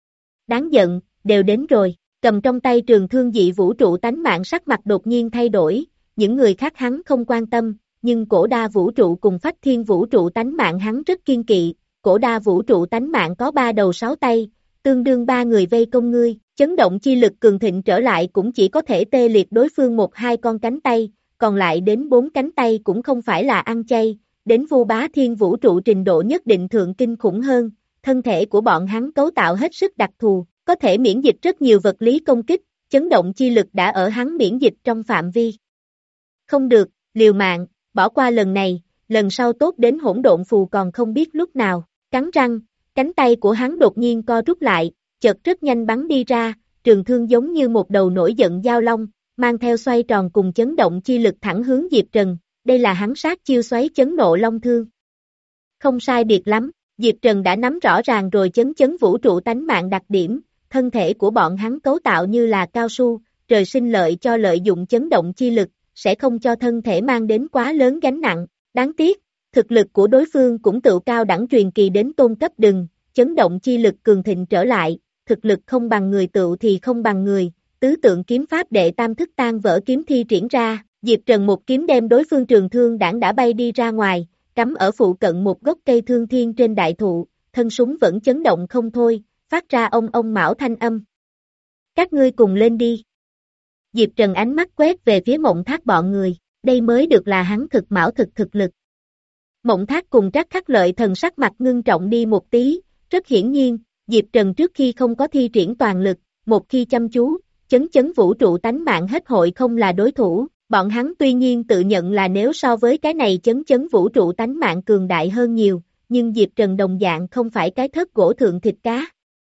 Đáng giận, đều đến rồi, cầm trong tay trường thương dị vũ trụ tánh mạng sắc mặt đột nhiên thay đổi, những người khác hắn không quan tâm, nhưng cổ đa vũ trụ cùng phách thiên vũ trụ tánh mạng hắn rất kiên kỵ, cổ đa vũ trụ tánh mạng có ba đầu sáu tay, tương đương ba người vây công ngươi, chấn động chi lực cường thịnh trở lại cũng chỉ có thể tê liệt đối phương một hai con cánh tay, còn lại đến bốn cánh tay cũng không phải là ăn chay, đến Vu Bá Thiên vũ trụ trình độ nhất định thượng kinh khủng hơn, thân thể của bọn hắn cấu tạo hết sức đặc thù, có thể miễn dịch rất nhiều vật lý công kích, chấn động chi lực đã ở hắn miễn dịch trong phạm vi. Không được, liều mạng, bỏ qua lần này, lần sau tốt đến hỗn độn phù còn không biết lúc nào, cắn răng, cánh tay của hắn đột nhiên co rút lại, chợt rất nhanh bắn đi ra, trường thương giống như một đầu nổi giận dao long, mang theo xoay tròn cùng chấn động chi lực thẳng hướng Diệp Trần, đây là hắn sát chiêu xoáy chấn nộ long thương. Không sai biệt lắm, Diệp Trần đã nắm rõ ràng rồi chấn chấn vũ trụ tánh mạng đặc điểm, thân thể của bọn hắn cấu tạo như là cao su, trời sinh lợi cho lợi dụng chấn động chi lực, sẽ không cho thân thể mang đến quá lớn gánh nặng. Đáng tiếc, thực lực của đối phương cũng tự cao đẳng truyền kỳ đến tôn cấp đừng, chấn động chi lực cường thịnh trở lại, thực lực không bằng người tựu thì không bằng người, tứ tượng kiếm pháp đệ tam thức tan vỡ kiếm thi triển ra, Diệp Trần một kiếm đem đối phương trường thương đảng đã bay đi ra ngoài, cắm ở phụ cận một gốc cây thương thiên trên đại thụ, thân súng vẫn chấn động không thôi, phát ra ông ông mão thanh âm. Các ngươi cùng lên đi. Diệp Trần ánh mắt quét về phía Mộng Thác bọn người, đây mới được là hắn thực mão thực thực lực. Mộng Thác cùng Trác Khắc Lợi thần sắc mặt ngưng trọng đi một tí, rất hiển nhiên, Diệp Trần trước khi không có thi triển toàn lực, một khi chăm chú, chấn chấn vũ trụ tánh mạng hết hội không là đối thủ, bọn hắn tuy nhiên tự nhận là nếu so với cái này chấn chấn vũ trụ tánh mạng cường đại hơn nhiều, nhưng Diệp Trần đồng dạng không phải cái thớt gỗ thượng thịt cá.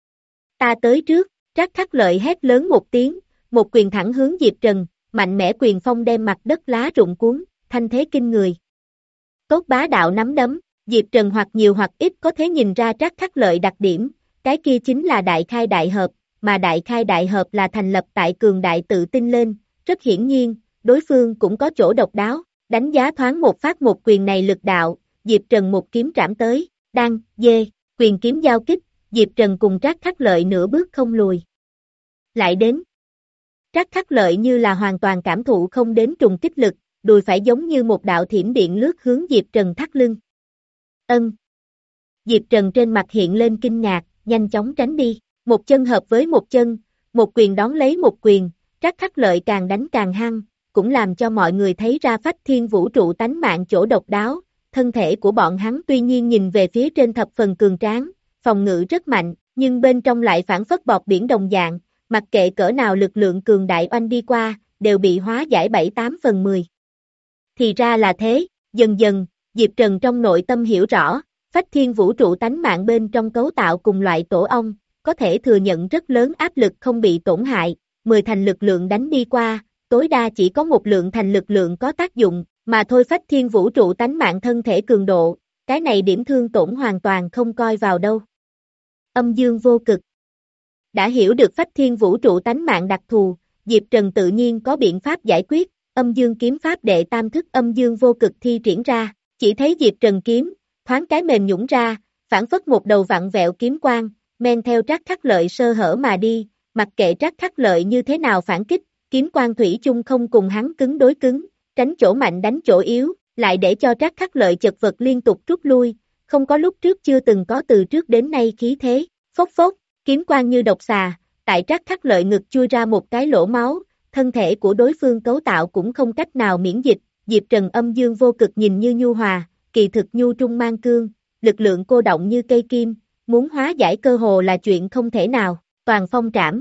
Ta tới trước, Trác Khắc Lợi hét lớn một tiếng, một quyền thẳng hướng Diệp Trần, mạnh mẽ quyền phong đem mặt đất lá rụng cuốn, thanh thế kinh người. Tốt bá đạo nắm đấm, Diệp Trần hoặc nhiều hoặc ít có thể nhìn ra Trác Khắc Lợi đặc điểm, cái kia chính là đại khai đại hợp, mà đại khai đại hợp là thành lập tại cường đại tự tin lên, rất hiển nhiên, đối phương cũng có chỗ độc đáo, đánh giá thoáng một phát một quyền này lực đạo, Diệp Trần một kiếm trảm tới, đăng, dê, quyền kiếm giao kích, Diệp Trần cùng Trác Khắc Lợi nửa bước không lùi. Lại đến, Trác Khắc Lợi như là hoàn toàn cảm thụ không đến trùng kích lực, đùi phải giống như một đạo thiểm điện lướt hướng Diệp Trần thắt lưng. Ân. Diệp Trần trên mặt hiện lên kinh ngạc, nhanh chóng tránh đi, một chân hợp với một chân, một quyền đón lấy một quyền, Trác Khắc Lợi càng đánh càng hăng, cũng làm cho mọi người thấy ra phách thiên vũ trụ tánh mạng chỗ độc đáo, thân thể của bọn hắn tuy nhiên nhìn về phía trên thập phần cường tráng, phòng ngự rất mạnh, nhưng bên trong lại phản phất bọt biển đồng dạng, mặc kệ cỡ nào lực lượng cường đại oanh đi qua, đều bị hóa giải bảy tám phần mười. Thì ra là thế, dần dần, Diệp Trần trong nội tâm hiểu rõ, phách thiên vũ trụ tánh mạng bên trong cấu tạo cùng loại tổ ong, có thể thừa nhận rất lớn áp lực không bị tổn hại, mười thành lực lượng đánh đi qua, tối đa chỉ có một lượng thành lực lượng có tác dụng, mà thôi phách thiên vũ trụ tánh mạng thân thể cường độ, cái này điểm thương tổn hoàn toàn không coi vào đâu. Âm dương vô cực. Đã hiểu được phách thiên vũ trụ tánh mạng đặc thù, Diệp Trần tự nhiên có biện pháp giải quyết, âm dương kiếm pháp đệ tam thức âm dương vô cực thi triển ra, chỉ thấy Diệp Trần kiếm, thoáng cái mềm nhũn ra, phản phất một đầu vặn vẹo kiếm quang, men theo Trác Khắc Lợi sơ hở mà đi, mặc kệ Trác Khắc Lợi như thế nào phản kích, kiếm quang thủy chung không cùng hắn cứng đối cứng, tránh chỗ mạnh đánh chỗ yếu, lại để cho Trác Khắc Lợi chật vật liên tục rút lui, không có lúc trước chưa từng có từ trước đến nay khí thế, phốc phốc, kiếm quang như độc xà, tại Trác Khắc Lợi ngực chui ra một cái lỗ máu, thân thể của đối phương cấu tạo cũng không cách nào miễn dịch, Diệp Trần âm dương vô cực nhìn như nhu hòa, kỳ thực nhu trung mang cương, lực lượng cô động như cây kim, muốn hóa giải cơ hồ là chuyện không thể nào, toàn phong trảm.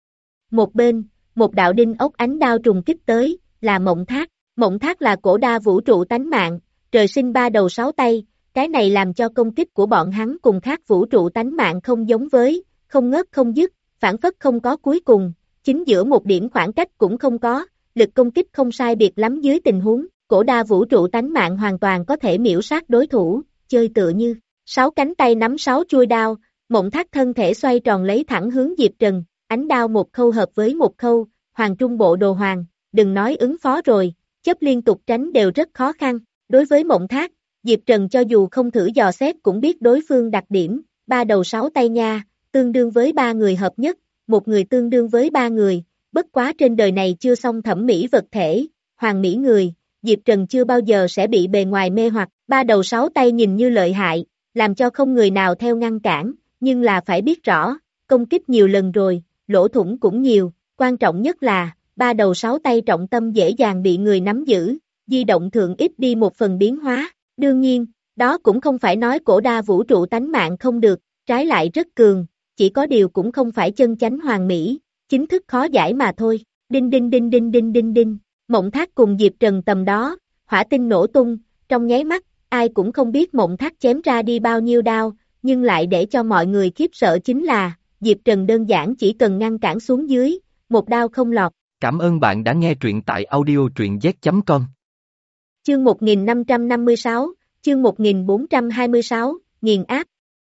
Một bên, một đạo đinh ốc ánh đao trùng kích tới, là Mộng Thác, Mộng Thác là cổ đa vũ trụ tánh mạng, trời sinh ba đầu sáu tay, cái này làm cho công kích của bọn hắn cùng khác vũ trụ tánh mạng không giống với, không ngớt không dứt, phản phất không có cuối cùng, chính giữa một điểm khoảng cách cũng không có, lực công kích không sai biệt lắm dưới tình huống, cổ đa vũ trụ tánh mạng hoàn toàn có thể miễu sát đối thủ, chơi tựa như, sáu cánh tay nắm sáu chuôi đao, Mộng Thác thân thể xoay tròn lấy thẳng hướng Diệp Trần, ánh đao một khâu hợp với một khâu, hoàng trung bộ đồ hoàng, đừng nói ứng phó rồi, chấp liên tục tránh đều rất khó khăn, đối với Mộng Thác, Diệp Trần cho dù không thử dò xét cũng biết đối phương đặc điểm, ba đầu sáu tay nha, tương đương với ba người hợp nhất, một người tương đương với ba người, bất quá trên đời này chưa xong thẩm mỹ vật thể, hoàng mỹ người, Diệp Trần chưa bao giờ sẽ bị bề ngoài mê hoặc, ba đầu sáu tay nhìn như lợi hại, làm cho không người nào theo ngăn cản, nhưng là phải biết rõ, công kích nhiều lần rồi, lỗ thủng cũng nhiều, quan trọng nhất là, ba đầu sáu tay trọng tâm dễ dàng bị người nắm giữ, di động thượng ít đi một phần biến hóa, đương nhiên, đó cũng không phải nói cổ đa vũ trụ tánh mạng không được, trái lại rất cường, chỉ có điều cũng không phải chân chánh hoàn mỹ, chính thức khó giải mà thôi, đinh đinh đinh đinh đinh đinh đinh, Mộng Thác cùng Diệp Trần tầm đó, hỏa tinh nổ tung, trong nháy mắt, ai cũng không biết Mộng Thác chém ra đi bao nhiêu đao, nhưng lại để cho mọi người khiếp sợ chính là, Diệp Trần đơn giản chỉ cần ngăn cản xuống dưới, một đao không lọt. Cảm ơn bạn đã nghe truyện tại audio truyện z chấm com. Chương một nghìn năm trăm năm mươi sáu, chương một nghìn bốn trăm hai mươi sáu, nghiền áp.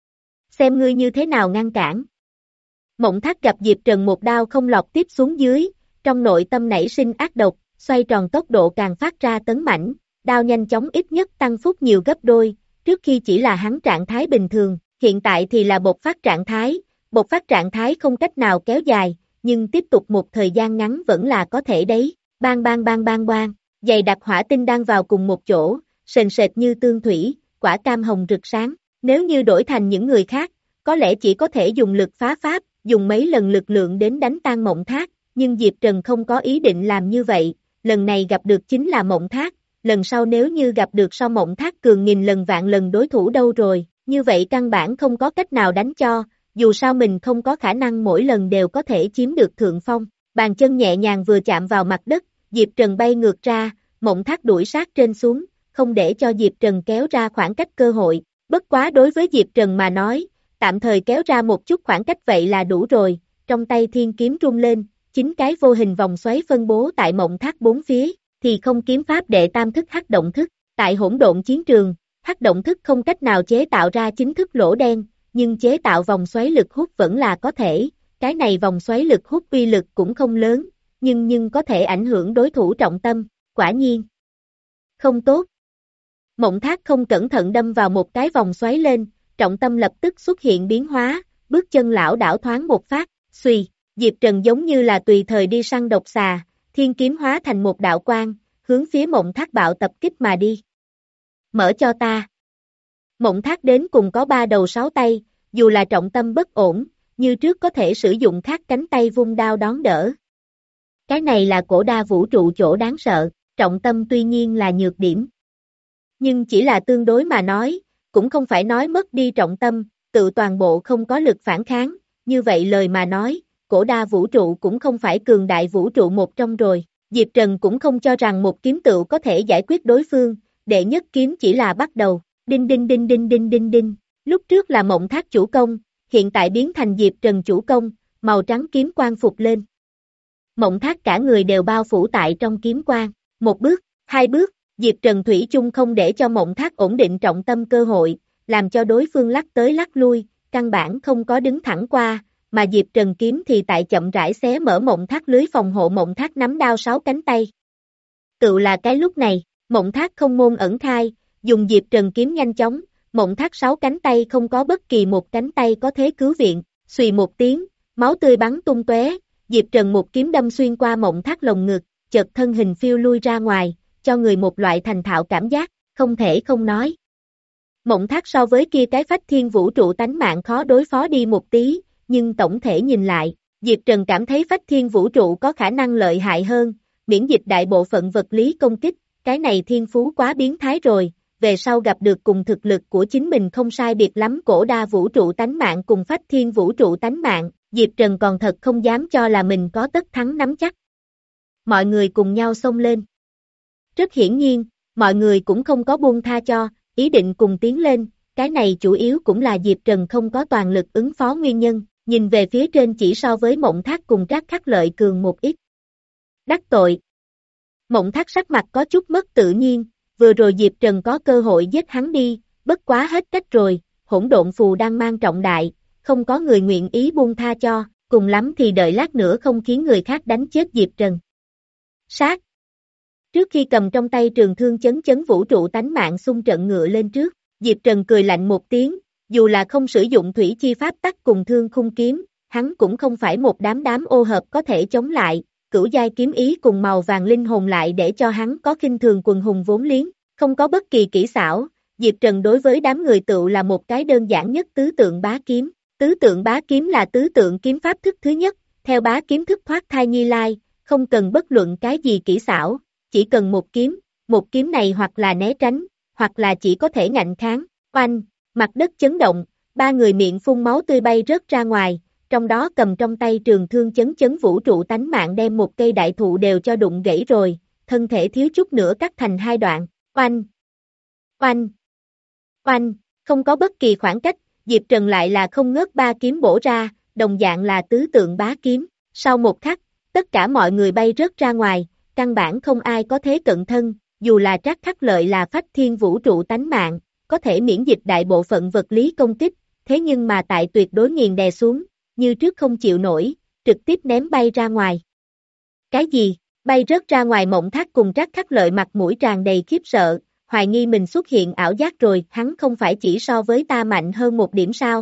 Xem ngươi như thế nào ngăn cản. Mộng Thác gặp Diệp Trần một đao không lọt tiếp xuống dưới, trong nội tâm nảy sinh ác độc, xoay tròn tốc độ càng phát ra tấn mãnh, đao nhanh chóng ít nhất tăng phút nhiều gấp đôi, trước khi chỉ là hắn trạng thái bình thường, hiện tại thì là bộc phát trạng thái, bộc phát trạng thái không cách nào kéo dài, nhưng tiếp tục một thời gian ngắn vẫn là có thể đấy, bang bang bang bang bang, dày đặc hỏa tinh đang vào cùng một chỗ, sền sệt như tương thủy, quả cam hồng rực sáng, nếu như đổi thành những người khác, có lẽ chỉ có thể dùng lực phá pháp, dùng mấy lần lực lượng đến đánh tan Mộng Thác, nhưng Diệp Trần không có ý định làm như vậy, lần này gặp được chính là Mộng Thác, lần sau nếu như gặp được so Mộng Thác cường nghìn lần vạn lần đối thủ đâu rồi, như vậy căn bản không có cách nào đánh cho, dù sao mình không có khả năng mỗi lần đều có thể chiếm được thượng phong, bàn chân nhẹ nhàng vừa chạm vào mặt đất, Diệp Trần bay ngược ra, Mộng Thác đuổi sát trên xuống, không để cho Diệp Trần kéo ra khoảng cách cơ hội, bất quá đối với Diệp Trần mà nói, tạm thời kéo ra một chút khoảng cách vậy là đủ rồi, trong tay thiên kiếm rung lên, chính cái vô hình vòng xoáy phân bố tại Mộng Thác bốn phía, thì không kiếm pháp đệ tam thức hắc động thức, tại hỗn độn chiến trường, hắc động thức không cách nào chế tạo ra chính thức lỗ đen, nhưng chế tạo vòng xoáy lực hút vẫn là có thể, cái này vòng xoáy lực hút uy lực cũng không lớn, nhưng nhưng có thể ảnh hưởng đối thủ trọng tâm, quả nhiên. Không tốt. Mộng Thác không cẩn thận đâm vào một cái vòng xoáy lên, trọng tâm lập tức xuất hiện biến hóa, bước chân lão đảo thoáng một phát, xuy, Diệp Trần giống như là tùy thời đi săn độc xà, thiên kiếm hóa thành một đạo quang, hướng phía Mộng Thác bạo tập kích mà đi. Mở cho ta. Mộng Thác đến cùng có ba đầu sáu tay, dù là trọng tâm bất ổn, như trước có thể sử dụng khác cánh tay vung đao đón đỡ. Cái này là cổ đa vũ trụ chỗ đáng sợ, trọng tâm tuy nhiên là nhược điểm. Nhưng chỉ là tương đối mà nói, cũng không phải nói mất đi trọng tâm, tự toàn bộ không có lực phản kháng, như vậy lời mà nói, cổ đa vũ trụ cũng không phải cường đại vũ trụ một trong rồi, Diệp Trần cũng không cho rằng một kiếm tựu có thể giải quyết đối phương, đệ nhất kiếm chỉ là bắt đầu, đinh đinh đinh đinh đinh đinh đinh, lúc trước là Mộng Thác chủ công, hiện tại biến thành Diệp Trần chủ công, màu trắng kiếm quang phục lên. Mộng Thác cả người đều bao phủ tại trong kiếm quang, một bước, hai bước, Diệp Trần thủy chung không để cho Mộng Thác ổn định trọng tâm cơ hội, làm cho đối phương lắc tới lắc lui, căn bản không có đứng thẳng qua, mà Diệp Trần kiếm thì tại chậm rãi xé mở Mộng Thác lưới phòng hộ. Mộng Thác nắm đao sáu cánh tay. Tự là cái lúc này, Mộng Thác không môn ẩn khai, dùng Diệp Trần kiếm nhanh chóng, Mộng Thác sáu cánh tay không có bất kỳ một cánh tay có thế cứu viện, xùy một tiếng, máu tươi bắn tung tóe, Diệp Trần một kiếm đâm xuyên qua Mộng Thác lồng ngực, chợt thân hình phiêu lui ra ngoài, cho người một loại thành thạo cảm giác, không thể không nói. Mộng Thác so với kia cái phách thiên vũ trụ tánh mạng khó đối phó đi một tí, nhưng tổng thể nhìn lại, Diệp Trần cảm thấy phách thiên vũ trụ có khả năng lợi hại hơn, miễn dịch đại bộ phận vật lý công kích, cái này thiên phú quá biến thái rồi, về sau gặp được cùng thực lực của chính mình không sai biệt lắm cổ đa vũ trụ tánh mạng cùng phách thiên vũ trụ tánh mạng, Diệp Trần còn thật không dám cho là mình có tất thắng nắm chắc. Mọi người cùng nhau xông lên. Rất hiển nhiên, mọi người cũng không có buông tha cho, ý định cùng tiến lên, cái này chủ yếu cũng là Diệp Trần không có toàn lực ứng phó nguyên nhân, nhìn về phía trên chỉ so với Mộng Thác cùng Trác Khắc Lợi cường một ít. Đắc tội. Mộng Thác sắc mặt có chút mất tự nhiên, vừa rồi Diệp Trần có cơ hội giết hắn đi, bất quá hết cách rồi, hỗn độn phù đang mang trọng đại, không có người nguyện ý buông tha cho, cùng lắm thì đợi lát nữa không khiến người khác đánh chết Diệp Trần. Sát. Trước khi cầm trong tay trường thương chấn chấn vũ trụ tánh mạng xung trận ngựa lên trước, Diệp Trần cười lạnh một tiếng, dù là không sử dụng thủy chi pháp tắc cùng thương khung kiếm, hắn cũng không phải một đám đám ô hợp có thể chống lại, cửu giai kiếm ý cùng màu vàng linh hồn lại để cho hắn có khinh thường quần hùng vốn liếng, không có bất kỳ kỹ xảo, Diệp Trần đối với đám người tựu là một cái đơn giản nhất tứ tượng bá kiếm, tứ tượng bá kiếm là tứ tượng kiếm pháp thức thứ nhất, theo bá kiếm thức thoát thai Như Lai, không cần bất luận cái gì kỹ xảo, chỉ cần một kiếm, một kiếm này hoặc là né tránh, hoặc là chỉ có thể ngạnh kháng, oanh, mặt đất chấn động, ba người miệng phun máu tươi bay rớt ra ngoài, trong đó cầm trong tay trường thương chấn chấn vũ trụ tánh mạng đem một cây đại thụ đều cho đụng gãy rồi, thân thể thiếu chút nữa cắt thành hai đoạn, oanh, oanh, oanh, không có bất kỳ khoảng cách, Diệp Trần lại là không ngớt ba kiếm bổ ra, đồng dạng là tứ tượng bá kiếm, sau một khắc, tất cả mọi người bay rớt ra ngoài, căn bản không ai có thế cận thân, dù là Trác Khắc Lợi là phách thiên vũ trụ tánh mạng, có thể miễn dịch đại bộ phận vật lý công kích, thế nhưng mà tại tuyệt đối nghiền đè xuống, như trước không chịu nổi, trực tiếp ném bay ra ngoài. Cái gì? bay rớt ra ngoài. Mộng Thác cùng Trác Khắc Lợi mặt mũi tràn đầy khiếp sợ, hoài nghi mình xuất hiện ảo giác rồi, hắn không phải chỉ so với ta mạnh hơn một điểm sao?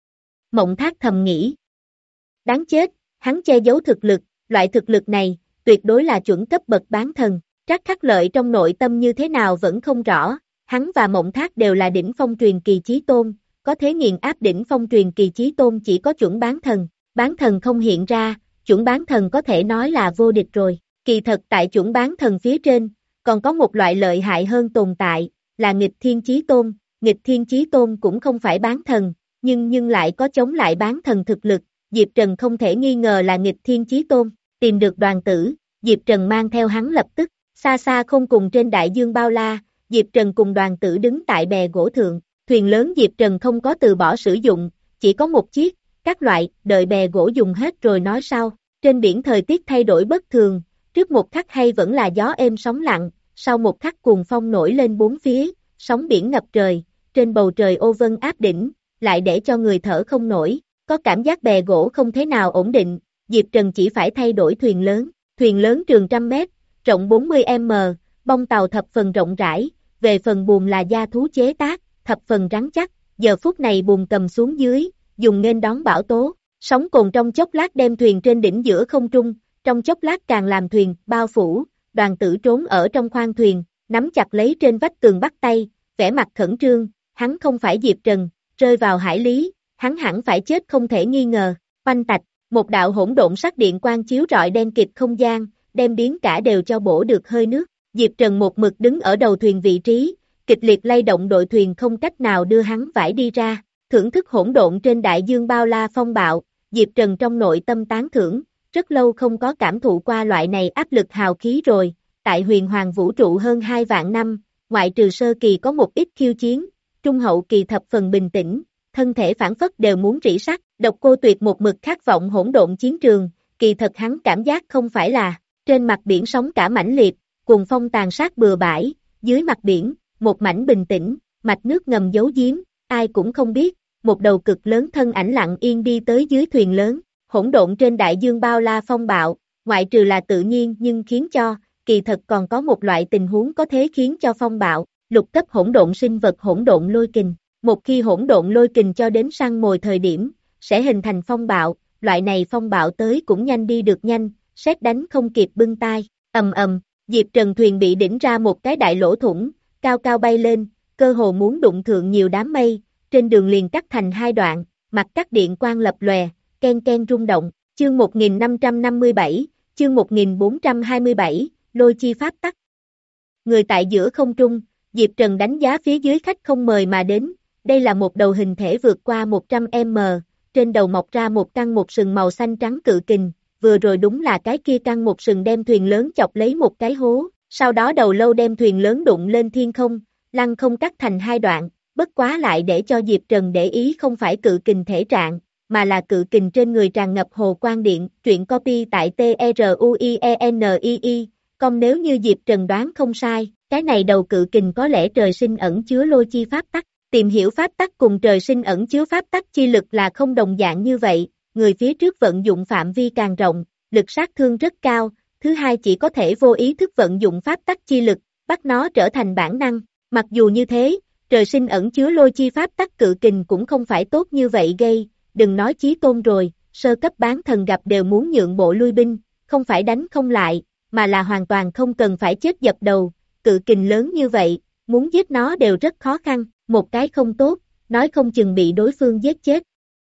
Mộng Thác thầm nghĩ. Đáng chết, hắn che giấu thực lực, loại thực lực này, tuyệt đối là chuẩn cấp bậc bán thần. Trác Khắc Lợi trong nội tâm như thế nào vẫn không rõ, hắn và Mộng Thác đều là đỉnh phong truyền kỳ chí tôn, có thế nghiền áp đỉnh phong truyền kỳ chí tôn chỉ có chuẩn bán thần, bán thần không hiện ra, chuẩn bán thần có thể nói là vô địch rồi. Kỳ thật tại chuẩn bán thần phía trên, còn có một loại lợi hại hơn tồn tại, là nghịch thiên chí tôn. Nghịch thiên chí tôn cũng không phải bán thần, nhưng nhưng lại có chống lại bán thần thực lực. Diệp Trần không thể nghi ngờ là nghịch thiên chí tôn. Tìm được Đoàn Tử, Diệp Trần mang theo hắn lập tức, xa xa không cùng trên đại dương bao la, Diệp Trần cùng Đoàn Tử đứng tại bè gỗ thượng, thuyền lớn Diệp Trần không có từ bỏ sử dụng, chỉ có một chiếc, các loại, đợi bè gỗ dùng hết rồi nói sau. Trên biển thời tiết thay đổi bất thường, trước một khắc hay vẫn là gió êm sóng lặng, sau một khắc cuồng phong nổi lên bốn phía, sóng biển ngập trời, trên bầu trời ô vân áp đỉnh, lại để cho người thở không nổi, có cảm giác bè gỗ không thế nào ổn định, Diệp Trần chỉ phải thay đổi thuyền lớn, thuyền lớn trường trăm mét, rộng bốn mươi mét, bông tàu thập phần rộng rãi, về phần buồm là da thú chế tác, thập phần rắn chắc, giờ phút này buồm cầm xuống dưới, dùng nên đón bão tố, sóng cồn trong chốc lát đem thuyền trên đỉnh giữa không trung, trong chốc lát càng làm thuyền bao phủ. Đoàn Tử trốn ở trong khoang thuyền, nắm chặt lấy trên vách tường bắt tay, vẻ mặt khẩn trương, hắn không phải Diệp Trần, rơi vào hải lý, hắn hẳn phải chết không thể nghi ngờ. Oanh tạch, một đạo hỗn độn sắc điện quang chiếu rọi đen kịt không gian, đem biến cả đều cho bổ được hơi nước. Diệp Trần một mực đứng ở đầu thuyền vị trí, kịch liệt lay động đội thuyền không cách nào đưa hắn vải đi ra, thưởng thức hỗn độn trên đại dương bao la phong bạo, Diệp Trần trong nội tâm tán thưởng, rất lâu không có cảm thụ qua loại này áp lực hào khí rồi, tại huyền hoàng vũ trụ hơn hai vạn năm, ngoại trừ sơ kỳ có một ít khiêu chiến, trung hậu kỳ thập phần bình tĩnh, thân thể phản phất đều muốn rỉ sắt, Độc Cô Tuyệt một mực khát vọng hỗn độn chiến trường, kỳ thật hắn cảm giác không phải là, trên mặt biển sóng cả mãnh liệt, cuồng phong tàn sát bừa bãi, dưới mặt biển, một mảnh bình tĩnh, mạch nước ngầm giấu giếm, ai cũng không biết, một đầu cực lớn thân ảnh lặng yên đi tới dưới thuyền lớn, hỗn độn trên đại dương bao la phong bạo, ngoại trừ là tự nhiên nhưng khiến cho, kỳ thật còn có một loại tình huống có thế khiến cho phong bạo, lục cấp hỗn độn sinh vật hỗn độn lôi kình, một khi hỗn độn lôi kình cho đến săn mồi thời điểm, sẽ hình thành phong bạo, loại này phong bạo tới cũng nhanh đi được nhanh, sét đánh không kịp bưng tai, ầm ầm, Diệp Trần thuyền bị đỉnh ra một cái đại lỗ thủng, cao cao bay lên, cơ hồ muốn đụng thượng nhiều đám mây, trên đường liền cắt thành hai đoạn, mặt cắt điện quang lập lòe, ken ken rung động, chương một nghìn năm trăm năm mươi bảy, chương một nghìn bốn trăm hai mươi bảy, lôi chi pháp tắc. Người tại giữa không trung, Diệp Trần đánh giá phía dưới khách không mời mà đến, đây là một đầu hình thể vượt qua một trăm mét, trên đầu mọc ra một căn một sừng màu xanh trắng cự kình, vừa rồi đúng là cái kia căn một sừng đem thuyền lớn chọc lấy một cái hố, sau đó đầu lâu đem thuyền lớn đụng lên thiên không, lăng không cắt thành hai đoạn, bất quá lại để cho Diệp Trần để ý không phải cự kình thể trạng, mà là cự kình trên người tràn ngập hồ quang điện, truyện copy tại T R U I E N I I, còn nếu như Diệp Trần đoán không sai, cái này đầu cự kình có lẽ trời sinh ẩn chứa lôi chi pháp tắc, tìm hiểu pháp tắc cùng trời sinh ẩn chứa pháp tắc chi lực là không đồng dạng như vậy, người phía trước vận dụng phạm vi càng rộng, lực sát thương rất cao, thứ hai chỉ có thể vô ý thức vận dụng pháp tắc chi lực, bắt nó trở thành bản năng, mặc dù như thế, trời sinh ẩn chứa lôi chi pháp tắc cự kình cũng không phải tốt như vậy gây, đừng nói chí tôn rồi, sơ cấp bán thần gặp đều muốn nhượng bộ lui binh, không phải đánh không lại, mà là hoàn toàn không cần phải chết dập đầu, cự kình lớn như vậy, muốn giết nó đều rất khó khăn, một cái không tốt, nói không chừng bị đối phương giết chết.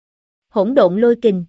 Hỗn độn lôi kình.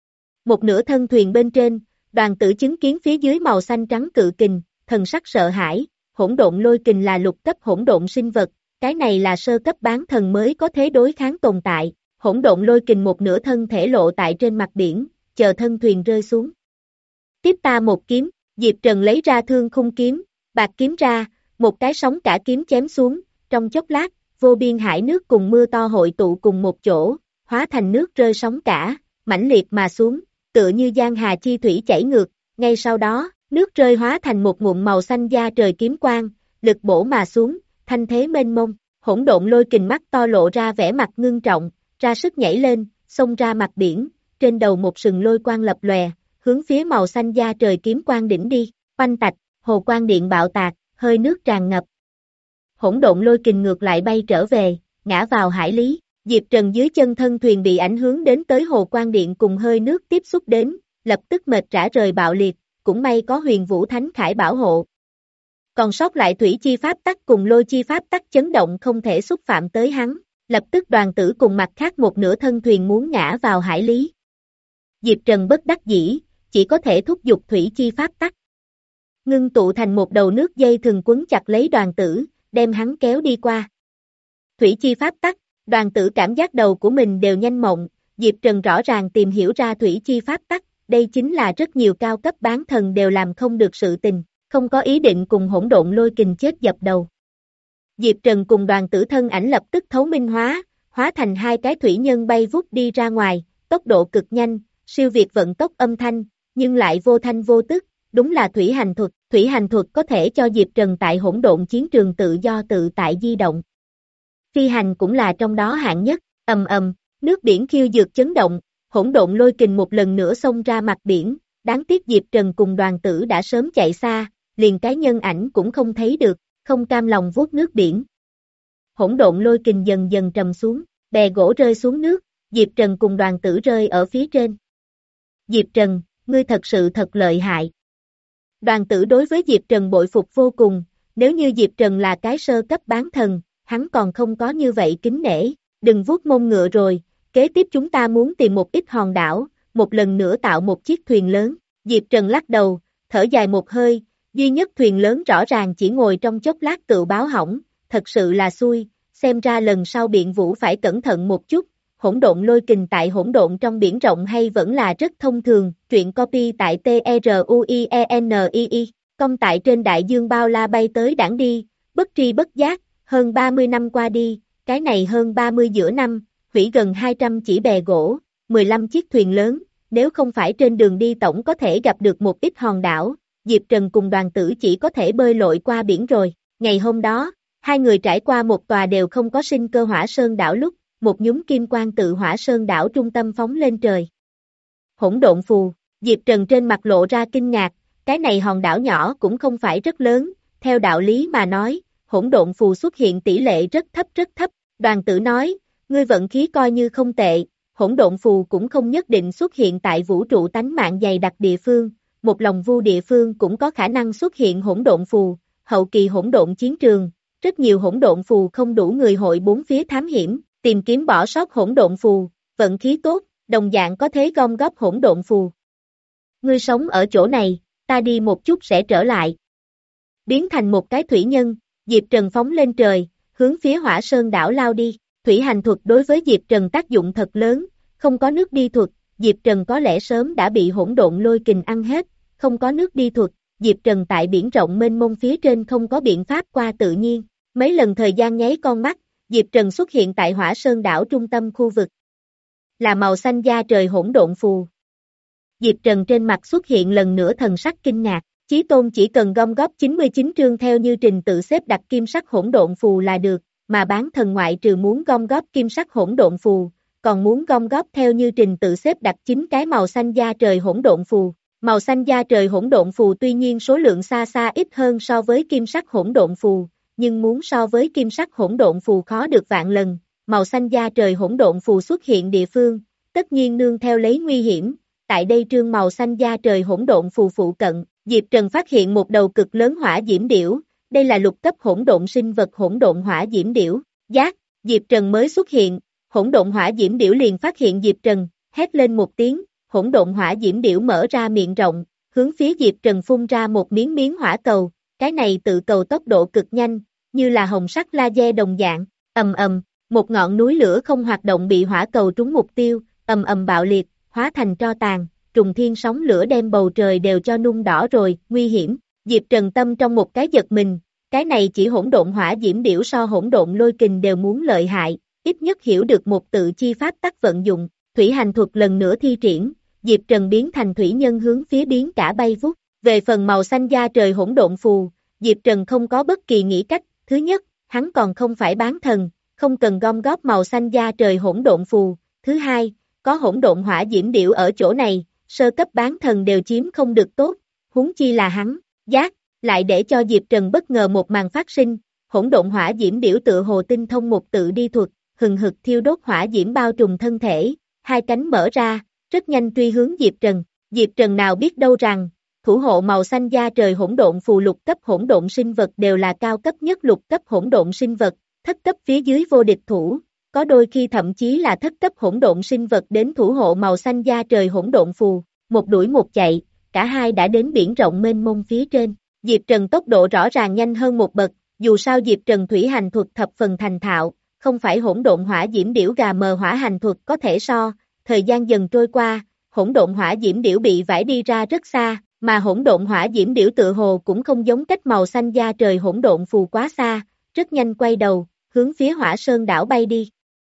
Một nửa thân thuyền bên trên, Đoàn Tử chứng kiến phía dưới màu xanh trắng cự kình, thần sắc sợ hãi, hỗn độn lôi kình là lục cấp hỗn độn sinh vật, cái này là sơ cấp bán thần mới có thế đối kháng tồn tại, hỗn độn lôi kình một nửa thân thể lộ tại trên mặt biển, chờ thân thuyền rơi xuống. Tiếp ta một kiếm, Diệp Trần lấy ra thương khung kiếm, bạc kiếm ra, một cái sóng cả kiếm chém xuống, trong chốc lát, vô biên hải nước cùng mưa to hội tụ cùng một chỗ, hóa thành nước rơi sóng cả, mãnh liệt mà xuống, tựa như giang hà chi thủy chảy ngược, ngay sau đó, nước rơi hóa thành một ngụm màu xanh da trời kiếm quang, lực bổ mà xuống, thanh thế mênh mông, hỗn độn lôi kình mắt to lộ ra vẻ mặt ngưng trọng, ra sức nhảy lên, xông ra mặt biển, trên đầu một sừng lôi quang lập lòe, hướng phía màu xanh da trời kiếm quang đỉnh đi, Oanh tạch, hồ quang điện bạo tạc, hơi nước tràn ngập. Hỗn độn lôi kình ngược lại bay trở về, ngã vào hải lý. Diệp Trần dưới chân thân thuyền bị ảnh hưởng đến tới hồ quang điện cùng hơi nước tiếp xúc đến, lập tức mệt rã rời bạo liệt, cũng may có huyền vũ thánh khải bảo hộ. Còn sót lại thủy chi pháp tắc cùng lôi chi pháp tắc chấn động không thể xúc phạm tới hắn, lập tức đoàn tử cùng mặt khác một nửa thân thuyền muốn ngã vào hải lý. Diệp Trần bất đắc dĩ, chỉ có thể thúc giục thủy chi pháp tắc. Ngưng tụ thành một đầu nước dây thừng quấn chặt lấy đoàn tử, đem hắn kéo đi qua. Thủy chi pháp tắc, đoàn tử cảm giác đầu của mình đều nhanh mộng, Diệp Trần rõ ràng tìm hiểu ra thủy chi pháp tắc, đây chính là rất nhiều cao cấp bán thần đều làm không được sự tình, không có ý định cùng hỗn độn lôi kình chết dập đầu. Diệp Trần cùng đoàn tử thân ảnh lập tức thấu minh hóa, hóa thành hai cái thủy nhân bay vút đi ra ngoài, tốc độ cực nhanh, siêu việt vận tốc âm thanh, nhưng lại vô thanh vô tức, đúng là thủy hành thuật, thủy hành thuật có thể cho Diệp Trần tại hỗn độn chiến trường tự do tự tại di động. Phi hành cũng là trong đó hạng nhất, ầm ầm, nước biển khiêu dược chấn động, hỗn độn lôi kình một lần nữa xông ra mặt biển, đáng tiếc Diệp Trần cùng đoàn tử đã sớm chạy xa, liền cái nhân ảnh cũng không thấy được, không cam lòng vuốt nước biển. Hỗn độn lôi kình dần dần trầm xuống, bè gỗ rơi xuống nước, Diệp Trần cùng đoàn tử rơi ở phía trên. Diệp Trần, ngươi thật sự thật lợi hại. Đoàn tử đối với Diệp Trần bội phục vô cùng, nếu như Diệp Trần là cái sơ cấp bán thần, hắn còn không có như vậy kính nể, đừng vuốt mông ngựa rồi, kế tiếp chúng ta muốn tìm một ít hòn đảo, một lần nữa tạo một chiếc thuyền lớn. Diệp Trần lắc đầu, thở dài một hơi, duy nhất thuyền lớn rõ ràng chỉ ngồi trong chốc lát tự báo hỏng, thật sự là xui, xem ra lần sau biện vũ phải cẩn thận một chút. Hỗn độn lôi kình tại hỗn độn trong biển rộng hay vẫn là rất thông thường, truyện copy tại T R U I E N I I, công tại trên đại dương bao la bay tới đảng đi, bất tri bất giác, hơn ba mươi năm qua đi, cái này hơn ba mươi giữa năm, hủy gần hai trăm chỉ bè gỗ, mười lăm chiếc thuyền lớn, nếu không phải trên đường đi tổng có thể gặp được một ít hòn đảo, Diệp Trần cùng đoàn tử chỉ có thể bơi lội qua biển rồi. Ngày hôm đó, hai người trải qua một tòa đều không có sinh cơ hỏa sơn đảo lúc, một nhúm kim quang tự hỏa sơn đảo trung tâm phóng lên trời. Hỗn độn phù, Diệp Trần trên mặt lộ ra kinh ngạc, cái này hòn đảo nhỏ cũng không phải rất lớn, theo đạo lý mà nói, hỗn độn phù xuất hiện tỷ lệ rất thấp rất thấp, đoàn tử nói, ngươi vận khí coi như không tệ, hỗn độn phù cũng không nhất định xuất hiện tại vũ trụ tánh mạng dày đặc địa phương, một lòng vu địa phương cũng có khả năng xuất hiện hỗn độn phù, hậu kỳ hỗn độn chiến trường, rất nhiều hỗn độn phù không đủ người hội bốn phía thám hiểm, tìm kiếm bỏ sót hỗn độn phù, vận khí tốt, đồng dạng có thế gom góp hỗn độn phù. Ngươi sống ở chỗ này, ta đi một chút sẽ trở lại. Biến thành một cái thủy nhân, Diệp Trần phóng lên trời, hướng phía hỏa sơn đảo lao đi. Thủy hành thuật đối với Diệp Trần tác dụng thật lớn, không có nước đi thuật, Diệp Trần có lẽ sớm đã bị hỗn độn lôi kình ăn hết, không có nước đi thuật, Diệp Trần tại biển rộng mênh mông phía trên không có biện pháp qua tự nhiên. Mấy lần thời gian nháy con mắt, Diệp Trần xuất hiện tại hỏa sơn đảo trung tâm khu vực. Là màu xanh da trời hỗn độn phù. Diệp Trần trên mặt xuất hiện lần nữa thần sắc kinh ngạc, Chí Tôn chỉ cần gom góp chín mươi chín trương theo như trình tự xếp đặt kim sắc hỗn độn phù là được, mà bán thần ngoại trừ muốn gom góp kim sắc hỗn độn phù, còn muốn gom góp theo như trình tự xếp đặt chín cái màu xanh da trời hỗn độn phù. Màu xanh da trời hỗn độn phù tuy nhiên số lượng xa xa ít hơn so với kim sắc hỗn độn phù, nhưng muốn so với kim sắc hỗn độn phù khó được vạn lần, màu xanh da trời hỗn độn phù xuất hiện địa phương, tất nhiên nương theo lấy nguy hiểm, tại đây trương màu xanh da trời hỗn độn phù phụ cận, Diệp Trần phát hiện một đầu cực lớn hỏa diễm điểu, đây là lục cấp hỗn độn sinh vật hỗn độn hỏa diễm điểu, giác, Diệp Trần mới xuất hiện, hỗn độn hỏa diễm điểu liền phát hiện Diệp Trần, hét lên một tiếng, hỗn độn hỏa diễm điểu mở ra miệng rộng, hướng phía Diệp Trần phun ra một miếng miếng hỏa cầu, cái này tự cầu tốc độ cực nhanh, như là hồng sắc laser đồng dạng, ầm ầm, một ngọn núi lửa không hoạt động bị hỏa cầu trúng mục tiêu, ầm ầm bạo liệt, hóa thành tro tàn, trùng thiên sóng lửa đem bầu trời đều cho nung đỏ rồi, nguy hiểm. Diệp Trần tâm trong một cái giật mình, cái này chỉ hỗn độn hỏa diễm điểu so hỗn độn lôi kình đều muốn lợi hại, ít nhất hiểu được một tự chi pháp tắc vận dụng, thủy hành thuật lần nữa thi triển, Diệp Trần biến thành thủy nhân hướng phía biến cả bay vút. Về phần màu xanh da trời hỗn độn phù, Diệp Trần không có bất kỳ nghĩ cách, thứ nhất, hắn còn không phải bán thần, không cần gom góp màu xanh da trời hỗn độn phù, thứ hai, có hỗn độn hỏa diễm điểu ở chỗ này, sơ cấp bán thần đều chiếm không được tốt, huống chi là hắn, Giác, lại để cho Diệp Trần bất ngờ một màn phát sinh, hỗn độn hỏa diễm điểu tựa hồ tinh thông một tự đi thuật, hừng hực thiêu đốt hỏa diễm bao trùm thân thể, hai cánh mở ra, rất nhanh truy hướng Diệp Trần. Diệp Trần nào biết đâu rằng, thủ hộ màu xanh da trời hỗn độn phù lục cấp hỗn độn sinh vật đều là cao cấp nhất lục cấp hỗn độn sinh vật, thất cấp phía dưới vô địch thủ, có đôi khi thậm chí là thất cấp hỗn độn sinh vật đến thủ hộ màu xanh da trời hỗn độn phù, một đuổi một chạy, cả hai đã đến biển rộng mênh mông phía trên. Diệp Trần tốc độ rõ ràng nhanh hơn một bậc, dù sao Diệp Trần thủy hành thuật thập phần thành thạo, không phải hỗn độn hỏa diễm điểu gà mờ hỏa hành thuật có thể so, thời gian dần trôi qua, hỗn độn hỏa diễm điểu bị vải đi ra rất xa, mà hỗn độn hỏa diễm điểu tự hồ cũng không giống cách màu xanh da trời hỗn độn phù quá xa, rất nhanh quay đầu, hướng phía Hỏa Sơn đảo bay đi.